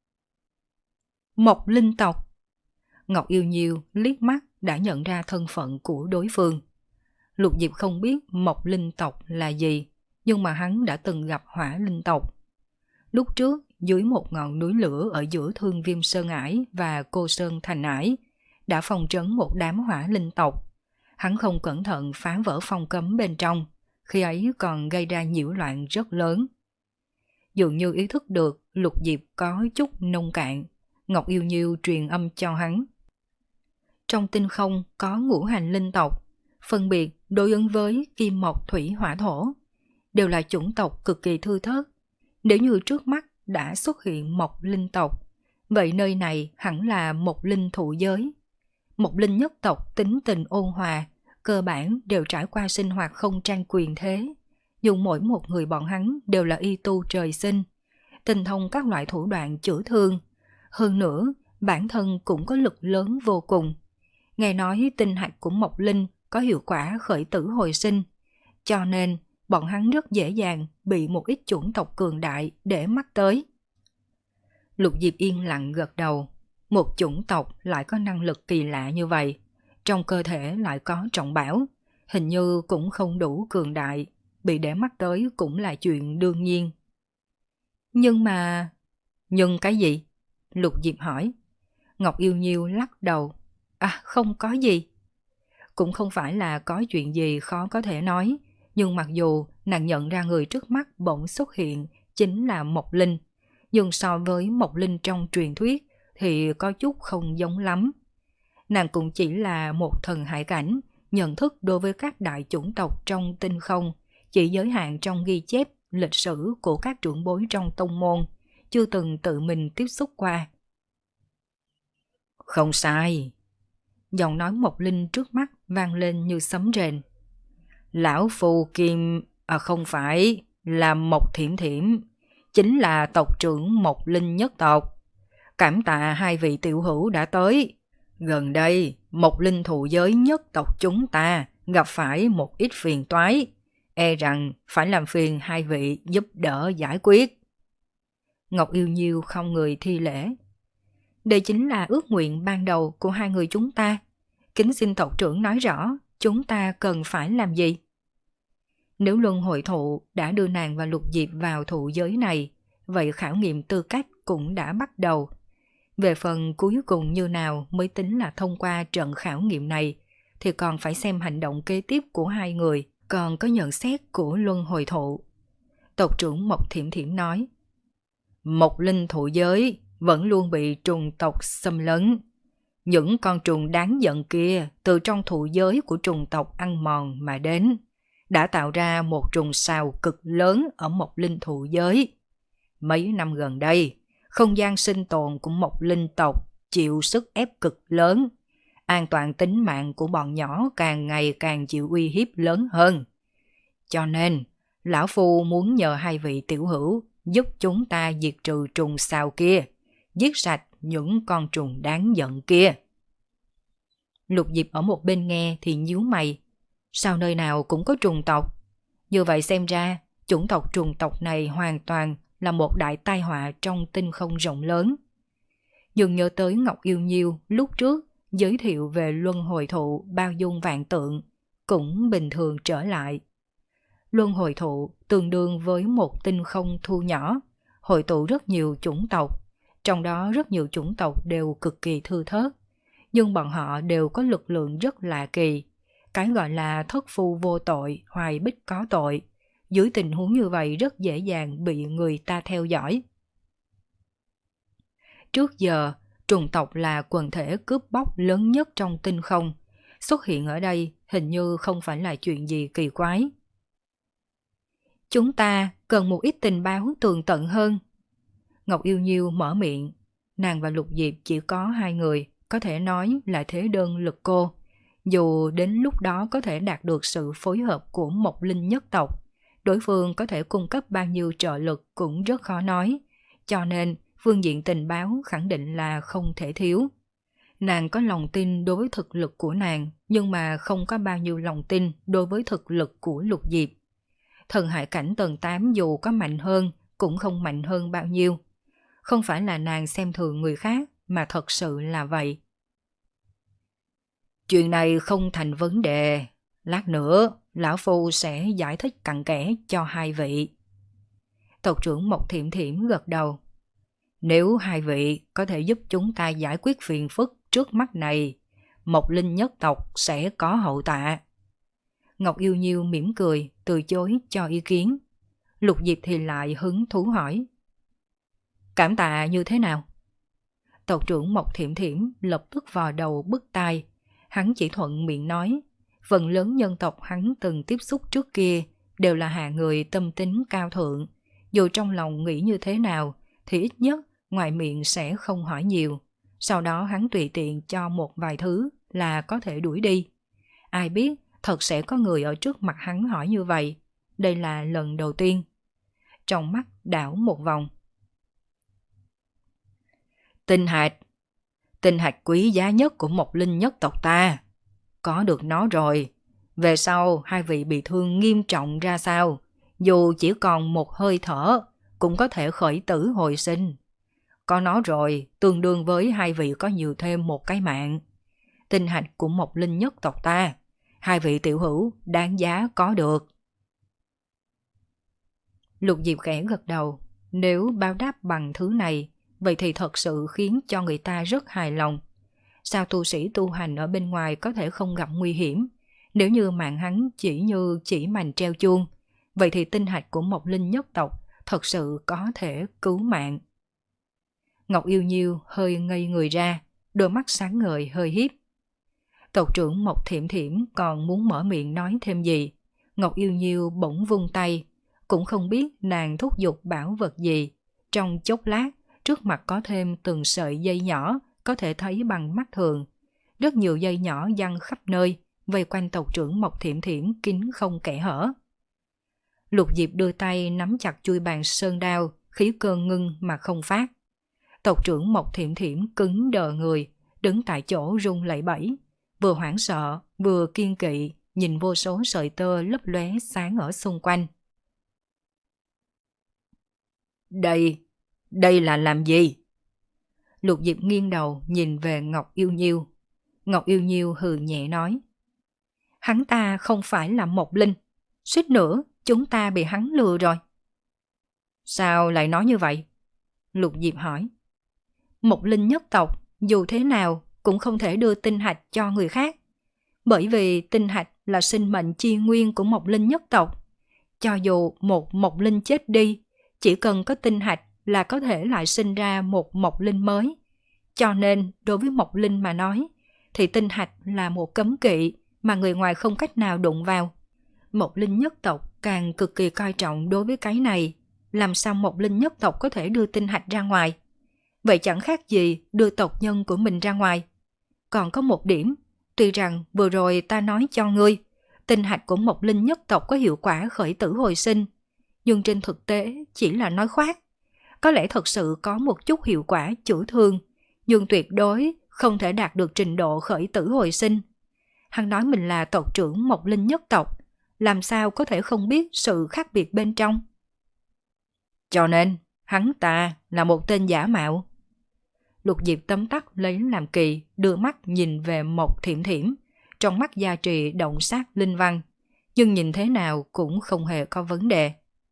Mộc linh tộc. Ngọc Yêu Nhiêu liếc mắt đã nhận ra thân phận của đối phương. Lục Diệp không biết mộc linh tộc là gì, nhưng mà hắn đã từng gặp hỏa linh tộc. Lúc trước, dưới một ngọn núi lửa ở giữa Thương Viêm Sơn Ải và Cô Sơn Thành Ải, đã phòng trấn một đám hỏa linh tộc. Hắn không cẩn thận phá vỡ phong cấm bên trong, khi ấy còn gây ra nhiễu loạn rất lớn. Dường như ý thức được Lục Diệp có chút nông cạn, Ngọc Yêu Nhiêu truyền âm cho hắn. Trong tinh không có ngũ hành linh tộc, phân biệt đối ứng với kim mộc thủy hỏa thổ, đều là chủng tộc cực kỳ thư thớt. Nếu như trước mắt đã xuất hiện mộc linh tộc, vậy nơi này hẳn là mộc linh thụ giới. Mộc linh nhất tộc tính tình ôn hòa, cơ bản đều trải qua sinh hoạt không tranh quyền thế. Dùng mỗi một người bọn hắn đều là y tu trời sinh, tinh thông các loại thủ đoạn chữa thương. Hơn nữa, bản thân cũng có lực lớn vô cùng. Nghe nói tinh hạch của Mộc Linh có hiệu quả khởi tử hồi sinh, cho nên bọn hắn rất dễ dàng bị một ít chủng tộc cường đại để mắt tới. Lục Diệp yên lặng gật đầu. Một chủng tộc lại có năng lực kỳ lạ như vậy, trong cơ thể lại có trọng bảo, hình như cũng không đủ cường đại, bị để mắt tới cũng là chuyện đương nhiên. Nhưng mà... Nhưng cái gì? Lục Diệp hỏi. Ngọc Yêu Nhiêu lắc đầu. À, không có gì. Cũng không phải là có chuyện gì khó có thể nói, nhưng mặc dù nàng nhận ra người trước mắt bỗng xuất hiện chính là Mộc Linh, nhưng so với Mộc Linh trong truyền thuyết thì có chút không giống lắm. Nàng cũng chỉ là một thần hải cảnh, nhận thức đối với các đại chủng tộc trong tinh không chỉ giới hạn trong ghi chép lịch sử của các trưởng bối trong tông môn, chưa từng tự mình tiếp xúc qua. Không sai. Giọng nói Mộc Linh trước mắt vang lên như sấm rền. Lão Phu Kim, à không phải, là Mộc Thiểm Thiểm, chính là tộc trưởng Mộc Linh nhất tộc. Cảm tạ hai vị tiểu hữu đã tới. Gần đây, Mộc Linh thụ giới nhất tộc chúng ta gặp phải một ít phiền toái, e rằng phải làm phiền hai vị giúp đỡ giải quyết. Ngọc Yêu Nhiêu không người thi lễ. Đây chính là ước nguyện ban đầu của hai người chúng ta. Kính xin tộc trưởng nói rõ chúng ta cần phải làm gì. Nếu luân hồi thụ đã đưa nàng và Lục Diệp vào thụ giới này, vậy khảo nghiệm tư cách cũng đã bắt đầu. Về phần cuối cùng như nào mới tính là thông qua trận khảo nghiệm này, thì còn phải xem hành động kế tiếp của hai người, còn có nhận xét của luân hồi thụ. Tộc trưởng Mộc Thiểm Thiểm nói, Mộc Linh thụ giới vẫn luôn bị trùng tộc xâm lấn. Những con trùng đáng giận kia từ trong thụ giới của trùng tộc ăn mòn mà đến, đã tạo ra một trùng sao cực lớn ở Mộc Linh thụ giới. Mấy năm gần đây, không gian sinh tồn của Mộc Linh tộc chịu sức ép cực lớn. An toàn tính mạng của bọn nhỏ càng ngày càng chịu uy hiếp lớn hơn. Cho nên, Lão Phu muốn nhờ hai vị tiểu hữu giúp chúng ta diệt trừ trùng sao kia, giết sạch những con trùng đáng giận kia. Lục Diệp ở một bên nghe thì nhíu mày. Sao nơi nào cũng có trùng tộc? Như vậy xem ra, chủng tộc trùng tộc này hoàn toàn là một đại tai họa trong tinh không rộng lớn. Nhưng nhớ tới Ngọc Yêu Nhiêu lúc trước giới thiệu về luân hồi thụ bao dung vạn tượng, cũng bình thường trở lại. Luân hồi thụ tương đương với một tinh không thu nhỏ, hội tụ rất nhiều chủng tộc, trong đó rất nhiều chủng tộc đều cực kỳ thư thớt, nhưng bọn họ đều có lực lượng rất lạ kỳ, cái gọi là thất phu vô tội, hoài bích có tội. Dưới tình huống như vậy rất dễ dàng bị người ta theo dõi. Trước giờ, trùng tộc là quần thể cướp bóc lớn nhất trong tinh không. Xuất hiện ở đây hình như không phải là chuyện gì kỳ quái. Chúng ta cần một ít tình báo tường tận hơn. Ngọc Yêu Nhiêu mở miệng. Nàng và Lục Diệp chỉ có hai người, có thể nói là thế đơn lực cô. Dù đến lúc đó có thể đạt được sự phối hợp của Mộc Linh nhất tộc, đối phương có thể cung cấp bao nhiêu trợ lực cũng rất khó nói, cho nên phương diện tình báo khẳng định là không thể thiếu. Nàng có lòng tin đối với thực lực của nàng, nhưng mà không có bao nhiêu lòng tin đối với thực lực của Lục Diệp. Thần hải cảnh tầng tám dù có mạnh hơn, cũng không mạnh hơn bao nhiêu. Không phải là nàng xem thường người khác, mà thật sự là vậy. Chuyện này không thành vấn đề. Lát nữa, Lão Phu sẽ giải thích cặn kẽ cho hai vị. Tộc trưởng Mộc Thiểm Thiểm gật đầu. Nếu hai vị có thể giúp chúng ta giải quyết phiền phức trước mắt này, Mộc Linh nhất tộc sẽ có hậu tạ. Ngọc Yêu Nhiêu mỉm cười, từ chối cho ý kiến. Lục Diệp thì lại hứng thú hỏi. Cảm tạ như thế nào? Tộc trưởng Mộc Thiểm Thiểm lập tức vào đầu bứt tai. Hắn chỉ thuận miệng nói, phần lớn nhân tộc hắn từng tiếp xúc trước kia đều là hạ người tâm tính cao thượng. Dù trong lòng nghĩ như thế nào, thì ít nhất ngoài miệng sẽ không hỏi nhiều. Sau đó hắn tùy tiện cho một vài thứ là có thể đuổi đi. Ai biết thật sẽ có người ở trước mặt hắn hỏi như vậy. Đây là lần đầu tiên. Trong mắt đảo một vòng. Tinh hạch. Tinh hạch quý giá nhất của Mộc Linh nhất tộc ta. Có được nó rồi. Về sau hai vị bị thương nghiêm trọng ra sao, dù chỉ còn một hơi thở, cũng có thể khởi tử hồi sinh. Có nó rồi, tương đương với hai vị có nhiều thêm một cái mạng. Tinh hạch của Mộc Linh nhất tộc ta, hai vị tiểu hữu đáng giá có được. Lục Diệp khẽ gật đầu. Nếu báo đáp bằng thứ này, vậy thì thật sự khiến cho người ta rất hài lòng. Sao tu sĩ tu hành ở bên ngoài có thể không gặp nguy hiểm? Nếu như mạng hắn chỉ như chỉ mành treo chuông, vậy thì tinh hạch của Mộc Linh nhất tộc thật sự có thể cứu mạng. Ngọc Yêu Nhiêu hơi ngây người ra, đôi mắt sáng ngời hơi híp. Tộc trưởng Mộc Thiểm Thiểm còn muốn mở miệng nói thêm gì. Ngọc Yêu Nhiêu bỗng vung tay, cũng không biết nàng thúc giục bảo vật gì. Trong chốc lát, trước mặt có thêm từng sợi dây nhỏ có thể thấy bằng mắt thường. Rất nhiều dây nhỏ giăng khắp nơi, vây quanh tộc trưởng Mộc Thiểm Thiểm kín không kẽ hở. Lục Diệp đưa tay nắm chặt chuôi bàn sơn đao, khí cơ ngưng mà không phát. Tộc trưởng Mộc Thiểm Thiểm cứng đờ người, đứng tại chỗ run lẩy bẩy, vừa hoảng sợ, vừa kiên kỵ, nhìn vô số sợi tơ lấp lóe sáng ở xung quanh. Đây, đây là làm gì? Lục Diệp nghiêng đầu nhìn về Ngọc Yêu Nhiêu. Ngọc Yêu Nhiêu hừ nhẹ nói. Hắn ta không phải là Mộc Linh, suýt nữa chúng ta bị hắn lừa rồi. Sao lại nói như vậy? Lục Diệp hỏi. Mộc Linh nhất tộc dù thế nào cũng không thể đưa tinh hạch cho người khác, bởi vì tinh hạch là sinh mệnh chi nguyên của Mộc Linh nhất tộc. Cho dù một Mộc Linh chết đi, chỉ cần có tinh hạch là có thể lại sinh ra một Mộc Linh mới. Cho nên đối với Mộc Linh mà nói, thì tinh hạch là một cấm kỵ mà người ngoài không cách nào đụng vào. Mộc Linh nhất tộc càng cực kỳ coi trọng đối với cái này. Làm sao Mộc Linh nhất tộc có thể đưa tinh hạch ra ngoài? Vậy chẳng khác gì đưa tộc nhân của mình ra ngoài. Còn có một điểm, tuy rằng vừa rồi ta nói cho ngươi, tinh hạch của Mộc Linh nhất tộc có hiệu quả khởi tử hồi sinh, nhưng trên thực tế chỉ là nói khoác. Có lẽ thật sự có một chút hiệu quả chữa thương, nhưng tuyệt đối không thể đạt được trình độ khởi tử hồi sinh. Hắn nói mình là tộc trưởng Mộc Linh nhất tộc, làm sao có thể không biết sự khác biệt bên trong? Cho nên, hắn ta là một tên giả mạo. Lục Diệp tấm tắc lấy làm kỳ, đưa mắt nhìn về Mộc Thiểm Thiểm, trong mắt gia trì động sát linh văn, nhưng nhìn thế nào cũng không hề có vấn đề.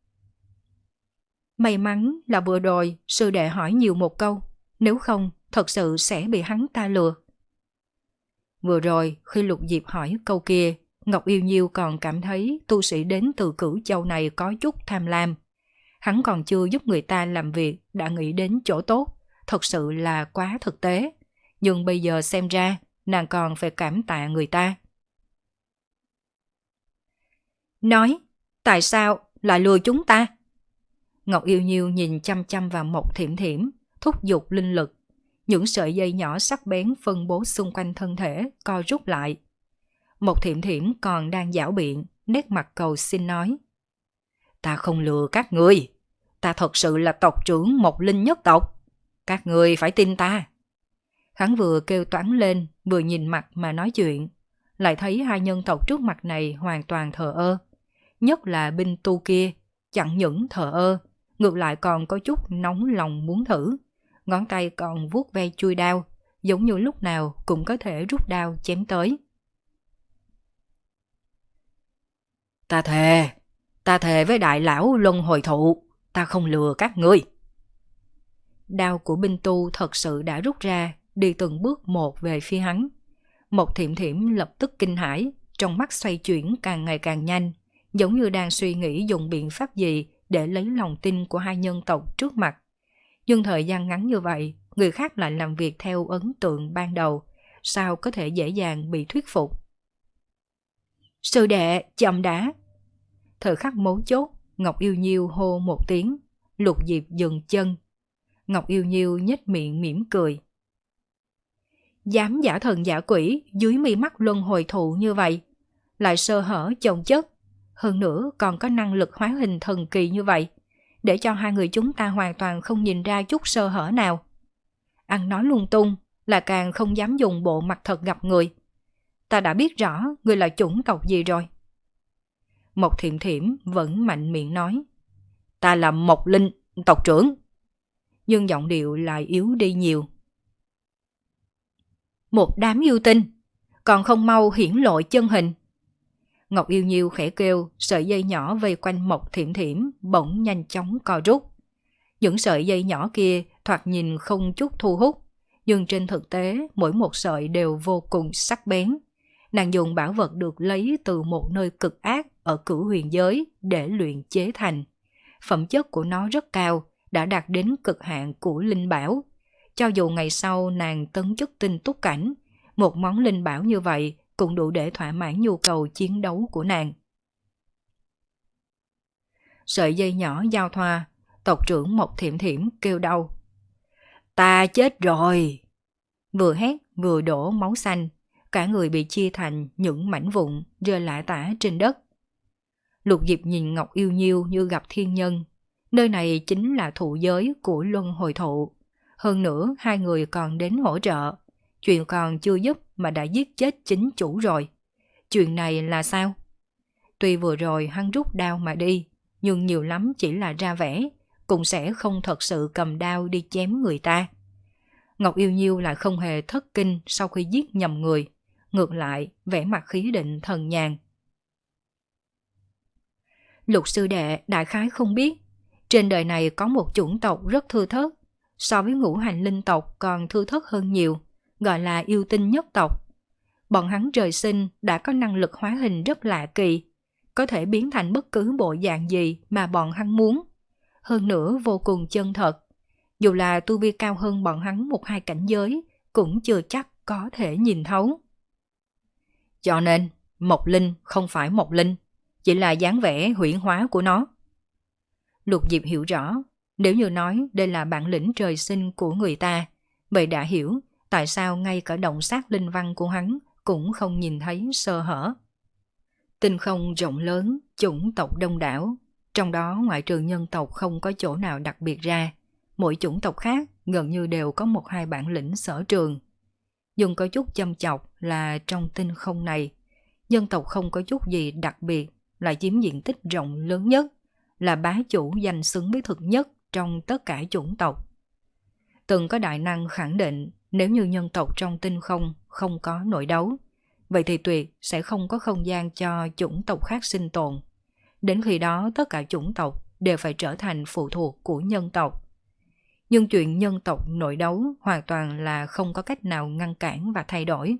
May mắn là vừa rồi sư đệ hỏi nhiều một câu, nếu không thật sự sẽ bị hắn ta lừa. Vừa rồi khi Lục Diệp hỏi câu kia, Ngọc Yêu Nhiêu còn cảm thấy tu sĩ đến từ Cửu Châu này có chút tham lam. Hắn còn chưa giúp người ta làm việc đã nghĩ đến chỗ tốt, thật sự là quá thực tế. Nhưng bây giờ xem ra, nàng còn phải cảm tạ người ta. Nói, tại sao lại lừa chúng ta? Ngọc Yêu Nhiêu nhìn chăm chăm vào Mộc Thiểm Thiểm, thúc giục linh lực. Những sợi dây nhỏ sắc bén phân bố xung quanh thân thể, co rút lại. Mộc Thiểm Thiểm còn đang giảo biện, nét mặt cầu xin nói. Ta không lừa các ngươi, ta thật sự là tộc trưởng Mộc Linh nhất tộc. Các ngươi phải tin ta. Hắn vừa kêu toán lên, vừa nhìn mặt mà nói chuyện. Lại thấy hai nhân tộc trước mặt này hoàn toàn thờ ơ. Nhất là binh tu kia, chẳng những thờ ơ, ngược lại còn có chút nóng lòng muốn thử. Ngón tay còn vuốt ve chuôi đao, giống như lúc nào cũng có thể rút đao chém tới. Ta thề, ta thề với đại lão luân hồi thụ, ta không lừa các ngươi. Đao của binh tu thật sự đã rút ra, đi từng bước một về phía hắn. Mộc Thiểm Thiểm lập tức kinh hãi, trong mắt xoay chuyển càng ngày càng nhanh, giống như đang suy nghĩ dùng biện pháp gì để lấy lòng tin của hai nhân tộc trước mặt. Nhưng thời gian ngắn như vậy, người khác lại làm việc theo ấn tượng ban đầu, sao có thể dễ dàng bị thuyết phục? Sư đệ, chậm đã. Thời khắc mấu chốt, Ngọc Yêu Nhiêu hô một tiếng, Lục Diệp dừng chân. Ngọc Yêu Nhiêu nhếch miệng mỉm cười. Dám giả thần giả quỷ dưới mi mắt luân hồi thụ như vậy, lại sơ hở chồng chất, hơn nữa còn có năng lực hóa hình thần kỳ như vậy, để cho hai người chúng ta hoàn toàn không nhìn ra chút sơ hở nào. Ăn nói lung tung là càng không dám dùng bộ mặt thật gặp người. Ta đã biết rõ người là chủng tộc gì rồi. Mộc Thiểm Thiểm vẫn mạnh miệng nói. Ta là Mộc Linh, tộc trưởng. Nhưng giọng điệu lại yếu đi nhiều. Một đám yêu tinh, còn không mau hiển lộ chân hình. Ngọc Yêu Nhiêu khẽ kêu, sợi dây nhỏ vây quanh Mộc Thiểm Thiểm bỗng nhanh chóng co rút. Những sợi dây nhỏ kia thoạt nhìn không chút thu hút, nhưng trên thực tế mỗi một sợi đều vô cùng sắc bén. Nàng dùng bảo vật được lấy từ một nơi cực ác ở Cửu Huyền giới để luyện chế thành. Phẩm chất của nó rất cao, đã đạt đến cực hạn của linh bảo. Cho dù ngày sau nàng tấn chức tinh túc cảnh, một món linh bảo như vậy cũng đủ để thỏa mãn nhu cầu chiến đấu của nàng. Sợi dây nhỏ giao thoa, tộc trưởng Mộc Thiểm Thiểm kêu đau. Ta chết rồi! Vừa hét vừa đổ máu xanh, cả người bị chia thành những mảnh vụn rơi lả tả trên đất. Lục Diệp nhìn Ngọc Yêu Nhiêu như gặp thiên nhân. Nơi này chính là thụ giới của Luân Hồi Thụ. Hơn nữa hai người còn đến hỗ trợ. Chuyện còn chưa giúp mà đã giết chết chính chủ rồi. Chuyện này là sao? Tuy vừa rồi hắn rút đao mà đi, nhưng nhiều lắm chỉ là ra vẻ, cũng sẽ không thật sự cầm đao đi chém người ta. Ngọc Yêu Nhiêu lại không hề thất kinh sau khi giết nhầm người, ngược lại vẻ mặt khí định thần nhàn. Lục sư đệ đại khái không biết, trên đời này có một chủng tộc rất thưa thớt, so với ngũ hành linh tộc còn thưa thớt hơn nhiều, gọi là yêu tinh nhất tộc. Bọn hắn trời sinh đã có năng lực hóa hình rất lạ kỳ, có thể biến thành bất cứ bộ dạng gì mà bọn hắn muốn. Hơn nữa vô cùng chân thật, dù là tu vi cao hơn bọn hắn một hai cảnh giới, cũng chưa chắc có thể nhìn thấu. Cho nên, Mộc Linh không phải Mộc Linh, chỉ là dáng vẻ huyễn hóa của nó. Lục Diệp hiểu rõ, nếu như nói đây là bản lĩnh trời sinh của người ta, vậy đã hiểu tại sao ngay cả động sát linh văn của hắn cũng không nhìn thấy sơ hở. Tinh không rộng lớn, chủng tộc đông đảo, trong đó ngoại trừ nhân tộc không có chỗ nào đặc biệt ra, mỗi chủng tộc khác gần như đều có một hai bản lĩnh sở trường. Nhưng có chút châm chọc là trong tinh không này, nhân tộc không có chút gì đặc biệt, lại chiếm diện tích rộng lớn nhất, là bá chủ danh xứng với thực nhất trong tất cả chủng tộc. Từng có đại năng khẳng định nếu như nhân tộc trong tinh không không có nội đấu, vậy thì tuyệt sẽ không có không gian cho chủng tộc khác sinh tồn. Đến khi đó tất cả chủng tộc đều phải trở thành phụ thuộc của nhân tộc. Nhưng chuyện nhân tộc nội đấu hoàn toàn là không có cách nào ngăn cản và thay đổi.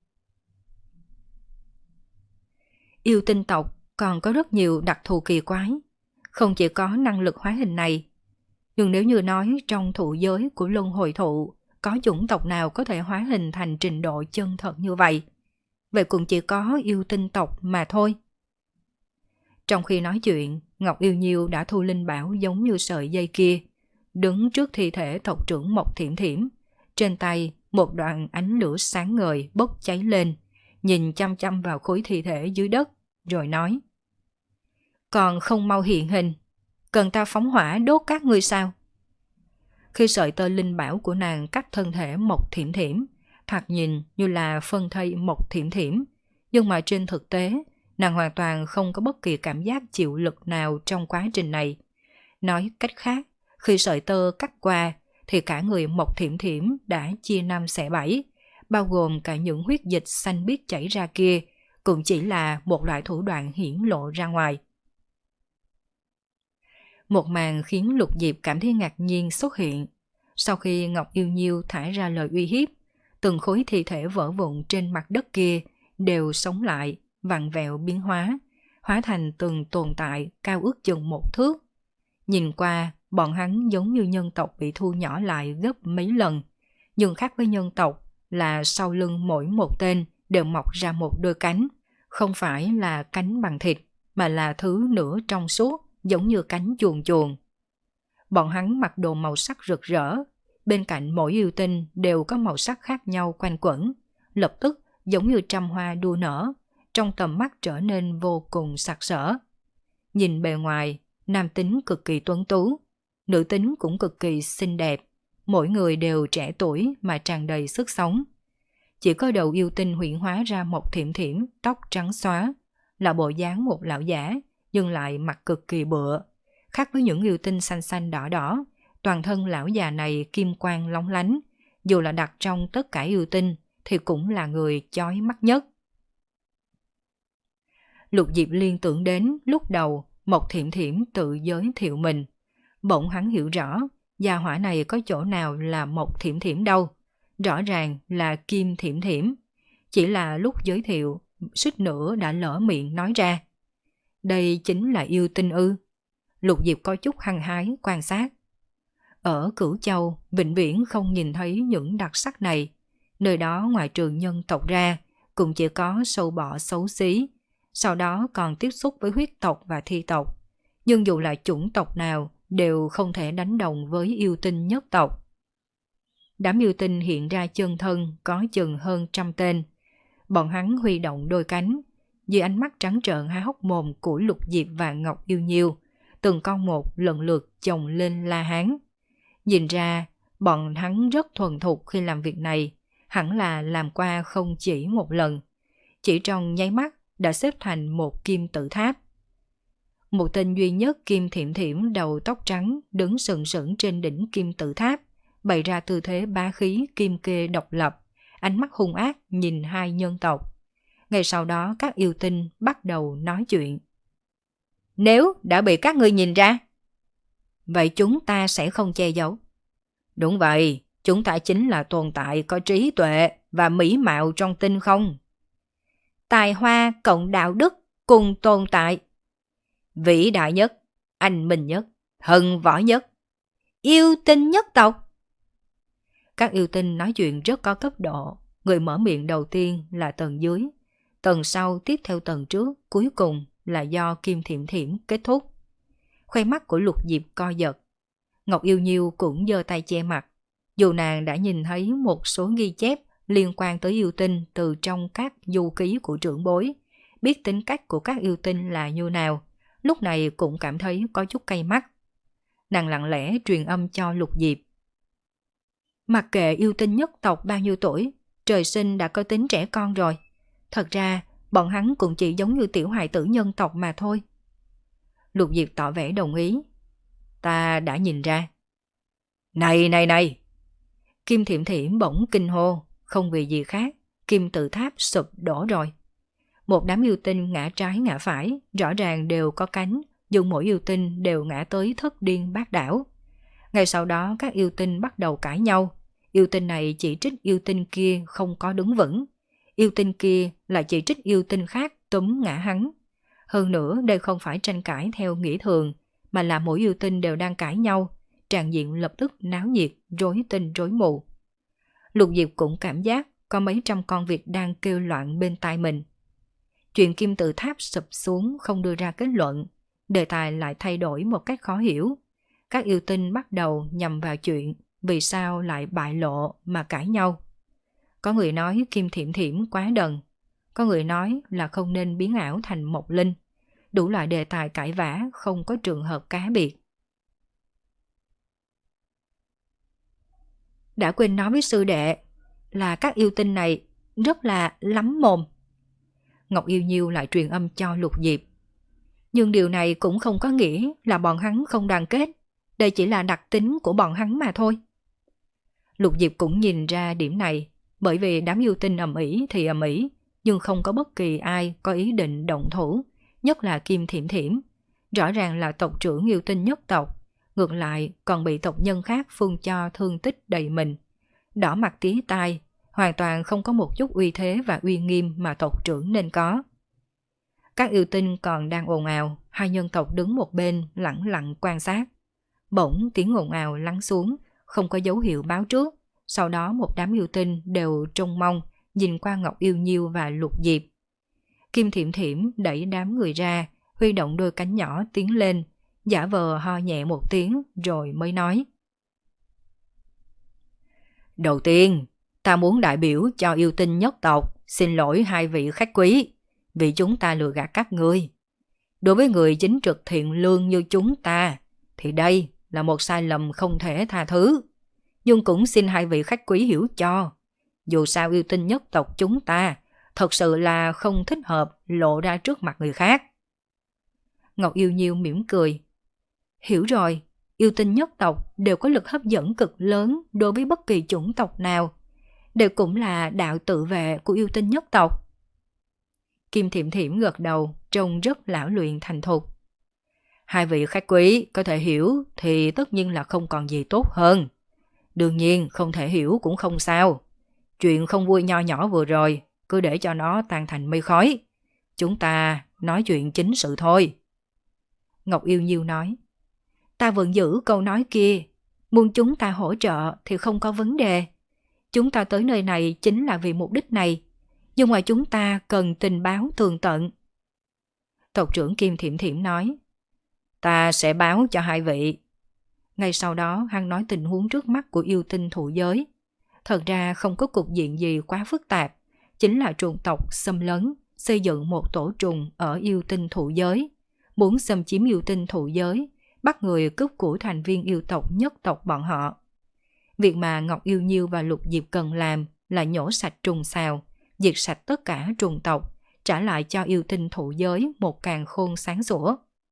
Yêu tinh tộc còn có rất nhiều đặc thù kỳ quái, không chỉ có năng lực hóa hình này. Nhưng nếu như nói trong thụ giới của Luân Hồi Thụ có chủng tộc nào có thể hóa hình thành trình độ chân thật như vậy, vậy cũng chỉ có yêu tinh tộc mà thôi. Trong khi nói chuyện, Ngọc Yêu Nhiêu đã thu linh bảo giống như sợi dây kia, đứng trước thi thể tộc trưởng Mộc Thiểm Thiểm, trên tay một đoạn ánh lửa sáng ngời bốc cháy lên, nhìn chăm chăm vào khối thi thể dưới đất, rồi nói: Còn không mau hiện hình, cần ta phóng hỏa đốt các ngươi sao? Khi sợi tơ linh bảo của nàng cắt thân thể Mộc Thiểm Thiểm, thoạt nhìn như là phân thây Mộc Thiểm Thiểm, nhưng mà trên thực tế, nàng hoàn toàn không có bất kỳ cảm giác chịu lực nào trong quá trình này. Nói cách khác, khi sợi tơ cắt qua, thì cả người Mộc Thiểm Thiểm đã chia năm xẻ bảy, bao gồm cả những huyết dịch xanh biếc chảy ra kia, cũng chỉ là một loại thủ đoạn hiển lộ ra ngoài. Một màn khiến Lục Diệp cảm thấy ngạc nhiên xuất hiện. Sau khi Ngọc Yêu Nhiêu thả ra lời uy hiếp, từng khối thi thể vỡ vụn trên mặt đất kia đều sống lại, vặn vẹo biến hóa, hóa thành từng tồn tại cao ước chừng một thước. Nhìn qua, bọn hắn giống như nhân tộc bị thu nhỏ lại gấp mấy lần, nhưng khác với nhân tộc là sau lưng mỗi một tên đều mọc ra một đôi cánh, không phải là cánh bằng thịt, mà là thứ nửa trong suốt, giống như cánh chuồn chuồn. Bọn hắn mặc đồ màu sắc rực rỡ, bên cạnh mỗi yêu tinh đều có màu sắc khác nhau quanh quẩn, lập tức giống như trăm hoa đua nở, trong tầm mắt trở nên vô cùng sặc sỡ. Nhìn bề ngoài, nam tính cực kỳ tuấn tú, nữ tính cũng cực kỳ xinh đẹp, mỗi người đều trẻ tuổi mà tràn đầy sức sống. Chỉ có đầu yêu tinh huyễn hóa ra Mộc Thiểm Thiểm, tóc trắng xóa, là bộ dáng một lão giả, nhưng lại mặt cực kỳ bựa. Khác với những yêu tinh xanh xanh đỏ đỏ, toàn thân lão già này kim quang lóng lánh, dù là đặt trong tất cả yêu tinh thì cũng là người chói mắt nhất. Lục Diệp liên tưởng đến lúc đầu Mộc Thiểm Thiểm tự giới thiệu mình, bỗng hắn hiểu rõ gia hỏa này có chỗ nào là Mộc Thiểm Thiểm đâu, rõ ràng là Kim Thiểm Thiểm. Chỉ là lúc giới thiệu, suýt nữa đã lỡ miệng nói ra. Đây chính là yêu tinh ư? Lục Diệp có chút hăng hái quan sát. Ở Cửu Châu, vĩnh viễn không nhìn thấy những đặc sắc này. Nơi đó ngoài trừ nhân tộc ra, cũng chỉ có sâu bọ xấu xí, sau đó còn tiếp xúc với huyết tộc và thi tộc. Nhưng dù là chủng tộc nào, đều không thể đánh đồng với yêu tinh nhất tộc. Đám yêu tinh hiện ra chân thân có chừng hơn trăm tên. Bọn hắn huy động đôi cánh, dưới ánh mắt trắng trợn há hốc mồm của Lục Diệp và Ngọc Yêu Nhiêu, từng con một lần lượt chồng lên la hán. Nhìn ra, bọn hắn rất thuần thục khi làm việc này, hẳn là làm qua không chỉ một lần. Chỉ trong nháy mắt đã xếp thành một kim tự tháp. Một tên duy nhất Kim Thiểm Thiểm đầu tóc trắng đứng sừng sững trên đỉnh kim tự tháp, bày ra tư thế bá khí kim kê độc lập, ánh mắt hung ác nhìn hai nhân tộc. Ngay sau đó các yêu tinh bắt đầu nói chuyện. Nếu đã bị các ngươi nhìn ra, vậy chúng ta sẽ không che giấu. Đúng vậy, chúng ta chính là tồn tại có trí tuệ và mỹ mạo trong tinh không. Tài hoa cộng đạo đức cùng tồn tại. Vĩ đại nhất, anh minh nhất, thần võ nhất, yêu tinh nhất tộc. Các yêu tinh nói chuyện rất có cấp độ. Người mở miệng đầu tiên là tầng dưới, tầng sau tiếp theo tầng trước, cuối cùng là do Kim Thiểm Thiểm kết thúc. Khoe mắt của Lục Diệp co giật. Ngọc Yêu Nhiêu cũng giơ tay che mặt. Dù nàng đã nhìn thấy một số ghi chép liên quan tới yêu tinh từ trong các du ký của trưởng bối, biết tính cách của các yêu tinh là như nào, lúc này cũng cảm thấy có chút cay mắt. Nàng lặng lẽ truyền âm cho Lục Diệp. Mặc kệ yêu tinh nhất tộc bao nhiêu tuổi, trời sinh đã có tính trẻ con rồi. Thật ra, bọn hắn cũng chỉ giống như tiểu hài tử nhân tộc mà thôi. Lục Diệp tỏ vẻ đồng ý. Ta đã nhìn ra. Này này này! Kim Thiểm Thiểm bỗng kinh hô, không vì gì khác, kim tự tháp sụp đổ rồi. Một đám yêu tinh ngã trái ngã phải, rõ ràng đều có cánh, nhưng mỗi yêu tinh đều ngã tới thất điên bát đảo. Ngay sau đó các yêu tinh bắt đầu cãi nhau. Yêu tinh này chỉ trích yêu tinh kia không có đứng vững. Yêu tinh kia lại chỉ trích yêu tinh khác túm ngã hắn. Hơn nữa đây không phải tranh cãi theo nghĩa thường, mà là mỗi yêu tinh đều đang cãi nhau. Tràng diện lập tức náo nhiệt, rối tinh rối mù. Lục Diệp cũng cảm giác có mấy trăm con vịt đang kêu loạn bên tai mình. Chuyện kim tự tháp sụp xuống không đưa ra kết luận, đề tài lại thay đổi một cách khó hiểu. Các yêu tinh bắt đầu nhằm vào chuyện vì sao lại bại lộ mà cãi nhau. Có người nói Kim Thiểm Thiểm quá đần, có người nói là không nên biến ảo thành Mộc Linh. Đủ loại đề tài cãi vã, không có trường hợp cá biệt. Đã quên nói với sư đệ là các yêu tinh này rất là lắm mồm. Ngọc Yêu Nhiêu lại truyền âm cho Lục Diệp. Nhưng điều này cũng không có nghĩa là bọn hắn không đoàn kết. Đây chỉ là đặc tính của bọn hắn mà thôi. Lục Diệp cũng nhìn ra điểm này, bởi vì đám yêu tinh ầm ĩ thì ầm ĩ, nhưng không có bất kỳ ai có ý định động thủ, nhất là Kim Thiểm Thiểm. Rõ ràng là tộc trưởng yêu tinh nhất tộc, ngược lại còn bị tộc nhân khác phun cho thương tích đầy mình. Đỏ mặt tía tai, hoàn toàn không có một chút uy thế và uy nghiêm mà tộc trưởng nên có. Các yêu tinh còn đang ồn ào, hai nhân tộc đứng một bên lặng lặng quan sát. Bỗng tiếng ồn ào lắng xuống, không có dấu hiệu báo trước. Sau đó một đám yêu tinh đều trông mong nhìn qua Ngọc Yêu Nhiêu và Lục Diệp. Kim Thiểm Thiểm đẩy đám người ra, huy động đôi cánh nhỏ tiến lên, giả vờ ho nhẹ một tiếng rồi mới nói. Đầu tiên, ta muốn đại biểu cho yêu tinh nhất tộc xin lỗi hai vị khách quý vì chúng ta lừa gạt các ngươi. Đối với người chính trực thiện lương như chúng ta thì đây là một sai lầm không thể tha thứ. Nhưng cũng xin hai vị khách quý hiểu cho, dù sao yêu tinh nhất tộc chúng ta thật sự là không thích hợp lộ ra trước mặt người khác. Ngọc Yêu Nhiêu mỉm cười. Hiểu rồi, yêu tinh nhất tộc đều có lực hấp dẫn cực lớn đối với bất kỳ chủng tộc nào. Đều cũng là đạo tự vệ của yêu tinh nhất tộc. Kim Thiểm Thiểm gật đầu, trông rất lão luyện thành thục. Hai vị khách quý có thể hiểu thì tất nhiên là không còn gì tốt hơn. Đương nhiên không thể hiểu cũng không sao. Chuyện không vui nho nhỏ vừa rồi, cứ để cho nó tan thành mây khói. Chúng ta nói chuyện chính sự thôi. Ngọc Yêu Nhiêu nói. Ta vẫn giữ câu nói kia. Muốn chúng ta hỗ trợ thì không có vấn đề. Chúng ta tới nơi này chính là vì mục đích này, nhưng mà chúng ta cần tình báo tường tận. Tộc trưởng Kim Thiểm Thiểm nói, ta sẽ báo cho hai vị. Ngay sau đó hắn nói tình huống trước mắt của yêu tinh thụ giới. Thật ra không có cục diện gì quá phức tạp, chính là trùng tộc xâm lấn, xây dựng một tổ trùng ở yêu tinh thụ giới, muốn xâm chiếm yêu tinh thụ giới, bắt người cướp của thành viên yêu tộc nhất tộc bọn họ. Việc mà Ngọc Yêu Nhiêu và Lục Diệp cần làm là nhổ sạch trùng xào, diệt sạch tất cả trùng tộc, trả lại cho yêu tinh thụ giới một càn khôn sáng sủa.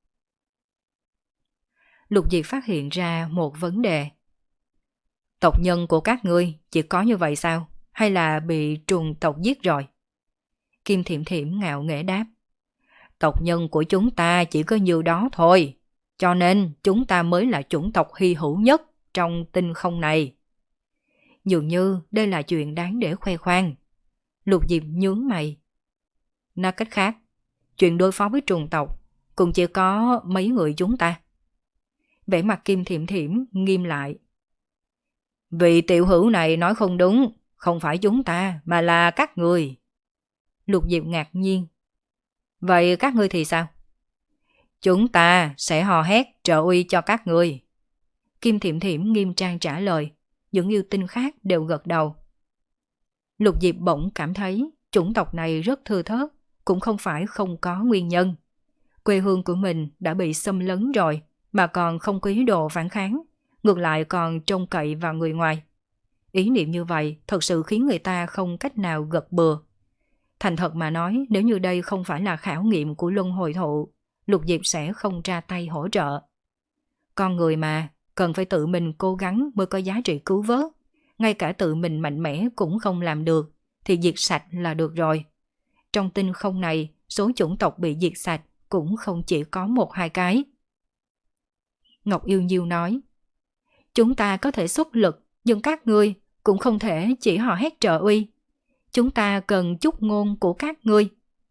Lục Diệp phát hiện ra một vấn đề. Tộc nhân của các ngươi chỉ có như vậy sao? Hay là bị trùng tộc giết rồi? Kim Thiểm Thiểm ngạo nghễ đáp. Tộc nhân của chúng ta chỉ có nhiêu đó thôi, cho nên chúng ta mới là chủng tộc hy hữu nhất trong tinh không này. Dường như đây là chuyện đáng để khoe khoang. Lục Diệp nhướng mày. Nói cách khác, chuyện đối phó với trùng tộc cũng chỉ có mấy người chúng ta. Vẻ mặt Kim Thiểm Thiểm nghiêm lại. Vị tiểu hữu này nói không đúng, không phải chúng ta mà là các người. Lục Diệp ngạc nhiên. Vậy các ngươi thì sao? Chúng ta sẽ hò hét trợ uy cho các ngươi. Kim Thiểm Thiểm nghiêm trang trả lời. Những yêu tinh khác đều gật đầu. Lục Diệp bỗng cảm thấy chủng tộc này rất thưa thớt, cũng không phải không có nguyên nhân. Quê hương của mình đã bị xâm lấn rồi, mà còn không có ý đồ phản kháng, ngược lại còn trông cậy vào người ngoài. Ý niệm như vậy thật sự khiến người ta không cách nào gật bừa. Thành thật mà nói, nếu như đây không phải là khảo nghiệm của luân hồi thụ, Lục Diệp sẽ không ra tay hỗ trợ. Con người mà, cần phải tự mình cố gắng mới có giá trị cứu vớt. Ngay cả tự mình mạnh mẽ cũng không làm được, thì diệt sạch là được rồi. Trong tinh không này, số chủng tộc bị diệt sạch cũng không chỉ có một hai cái. Ngọc Yêu Nhiêu nói, chúng ta có thể xuất lực, nhưng các ngươi cũng không thể chỉ hò hét trợ uy. Chúng ta cần chúc ngôn của các ngươi.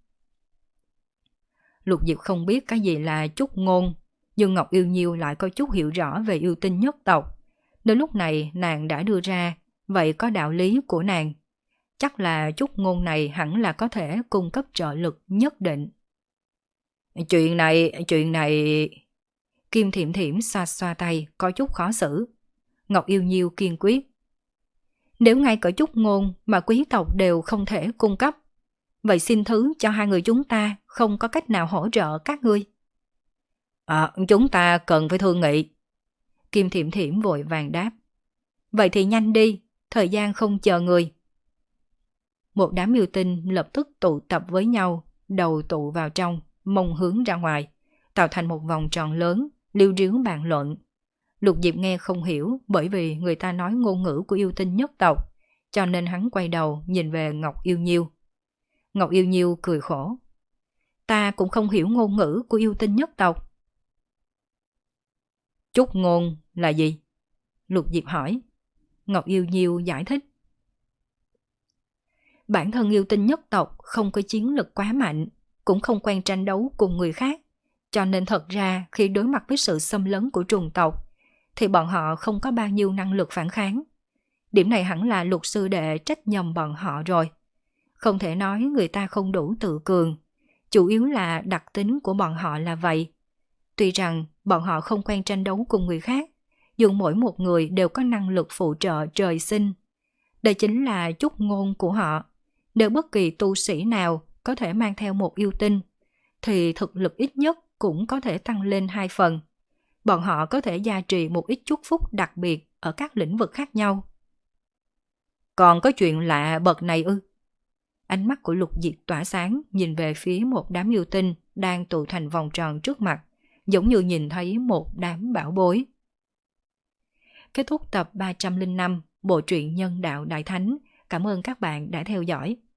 Lục Diệp không biết cái gì là chúc ngôn, nhưng Ngọc Yêu Nhiêu lại có chút hiểu rõ về yêu tinh nhất tộc. Đến lúc này nàng đã đưa ra, vậy có đạo lý của nàng. Chắc là chúc ngôn này hẳn là có thể cung cấp trợ lực nhất định. Chuyện này, chuyện này... Kim Thiểm Thiểm xoa xoa tay, có chút khó xử. Ngọc Yêu Nhiêu kiên quyết. Nếu ngay cả chúc ngôn mà quý tộc đều không thể cung cấp, vậy xin thứ cho hai người chúng ta không có cách nào hỗ trợ các ngươi. À, chúng ta cần phải thương nghị. Kim Thiểm Thiểm vội vàng đáp. Vậy thì nhanh đi, thời gian không chờ người. Một đám yêu tinh lập tức tụ tập với nhau, đầu tụ vào trong, mông hướng ra ngoài, tạo thành một vòng tròn lớn, liêu riếu bàn luận. Lục Diệp nghe không hiểu bởi vì người ta nói ngôn ngữ của yêu tinh nhất tộc, cho nên hắn quay đầu nhìn về Ngọc Yêu Nhiêu. Ngọc Yêu Nhiêu cười khổ. Ta cũng không hiểu ngôn ngữ của yêu tinh nhất tộc. Chúc ngôn là gì? Lục Diệp hỏi. Ngọc Yêu Nhiêu giải thích. Bản thân yêu tinh nhất tộc không có chiến lực quá mạnh, cũng không quen tranh đấu cùng người khác, cho nên thật ra khi đối mặt với sự xâm lấn của trùng tộc, thì bọn họ không có bao nhiêu năng lực phản kháng. Điểm này hẳn là Lục sư đệ trách nhầm bọn họ rồi. Không thể nói người ta không đủ tự cường, chủ yếu là đặc tính của bọn họ là vậy. Tuy rằng bọn họ không quen tranh đấu cùng người khác, nhưng mỗi một người đều có năng lực phụ trợ trời sinh. Đây chính là chúc ngôn của họ. Nếu bất kỳ tu sĩ nào có thể mang theo một yêu tinh, thì thực lực ít nhất cũng có thể tăng lên hai phần. Bọn họ có thể gia trì một ít chúc phúc đặc biệt ở các lĩnh vực khác nhau. Còn có chuyện lạ bậc này ư? Ánh mắt của Lục Diệp tỏa sáng nhìn về phía một đám yêu tinh đang tụ thành vòng tròn trước mặt, giống như nhìn thấy một đám bảo bối. Kết thúc tập ba trăm lẻ năm Bộ truyện Nhân Đạo Đại Thánh. Cảm ơn các bạn đã theo dõi.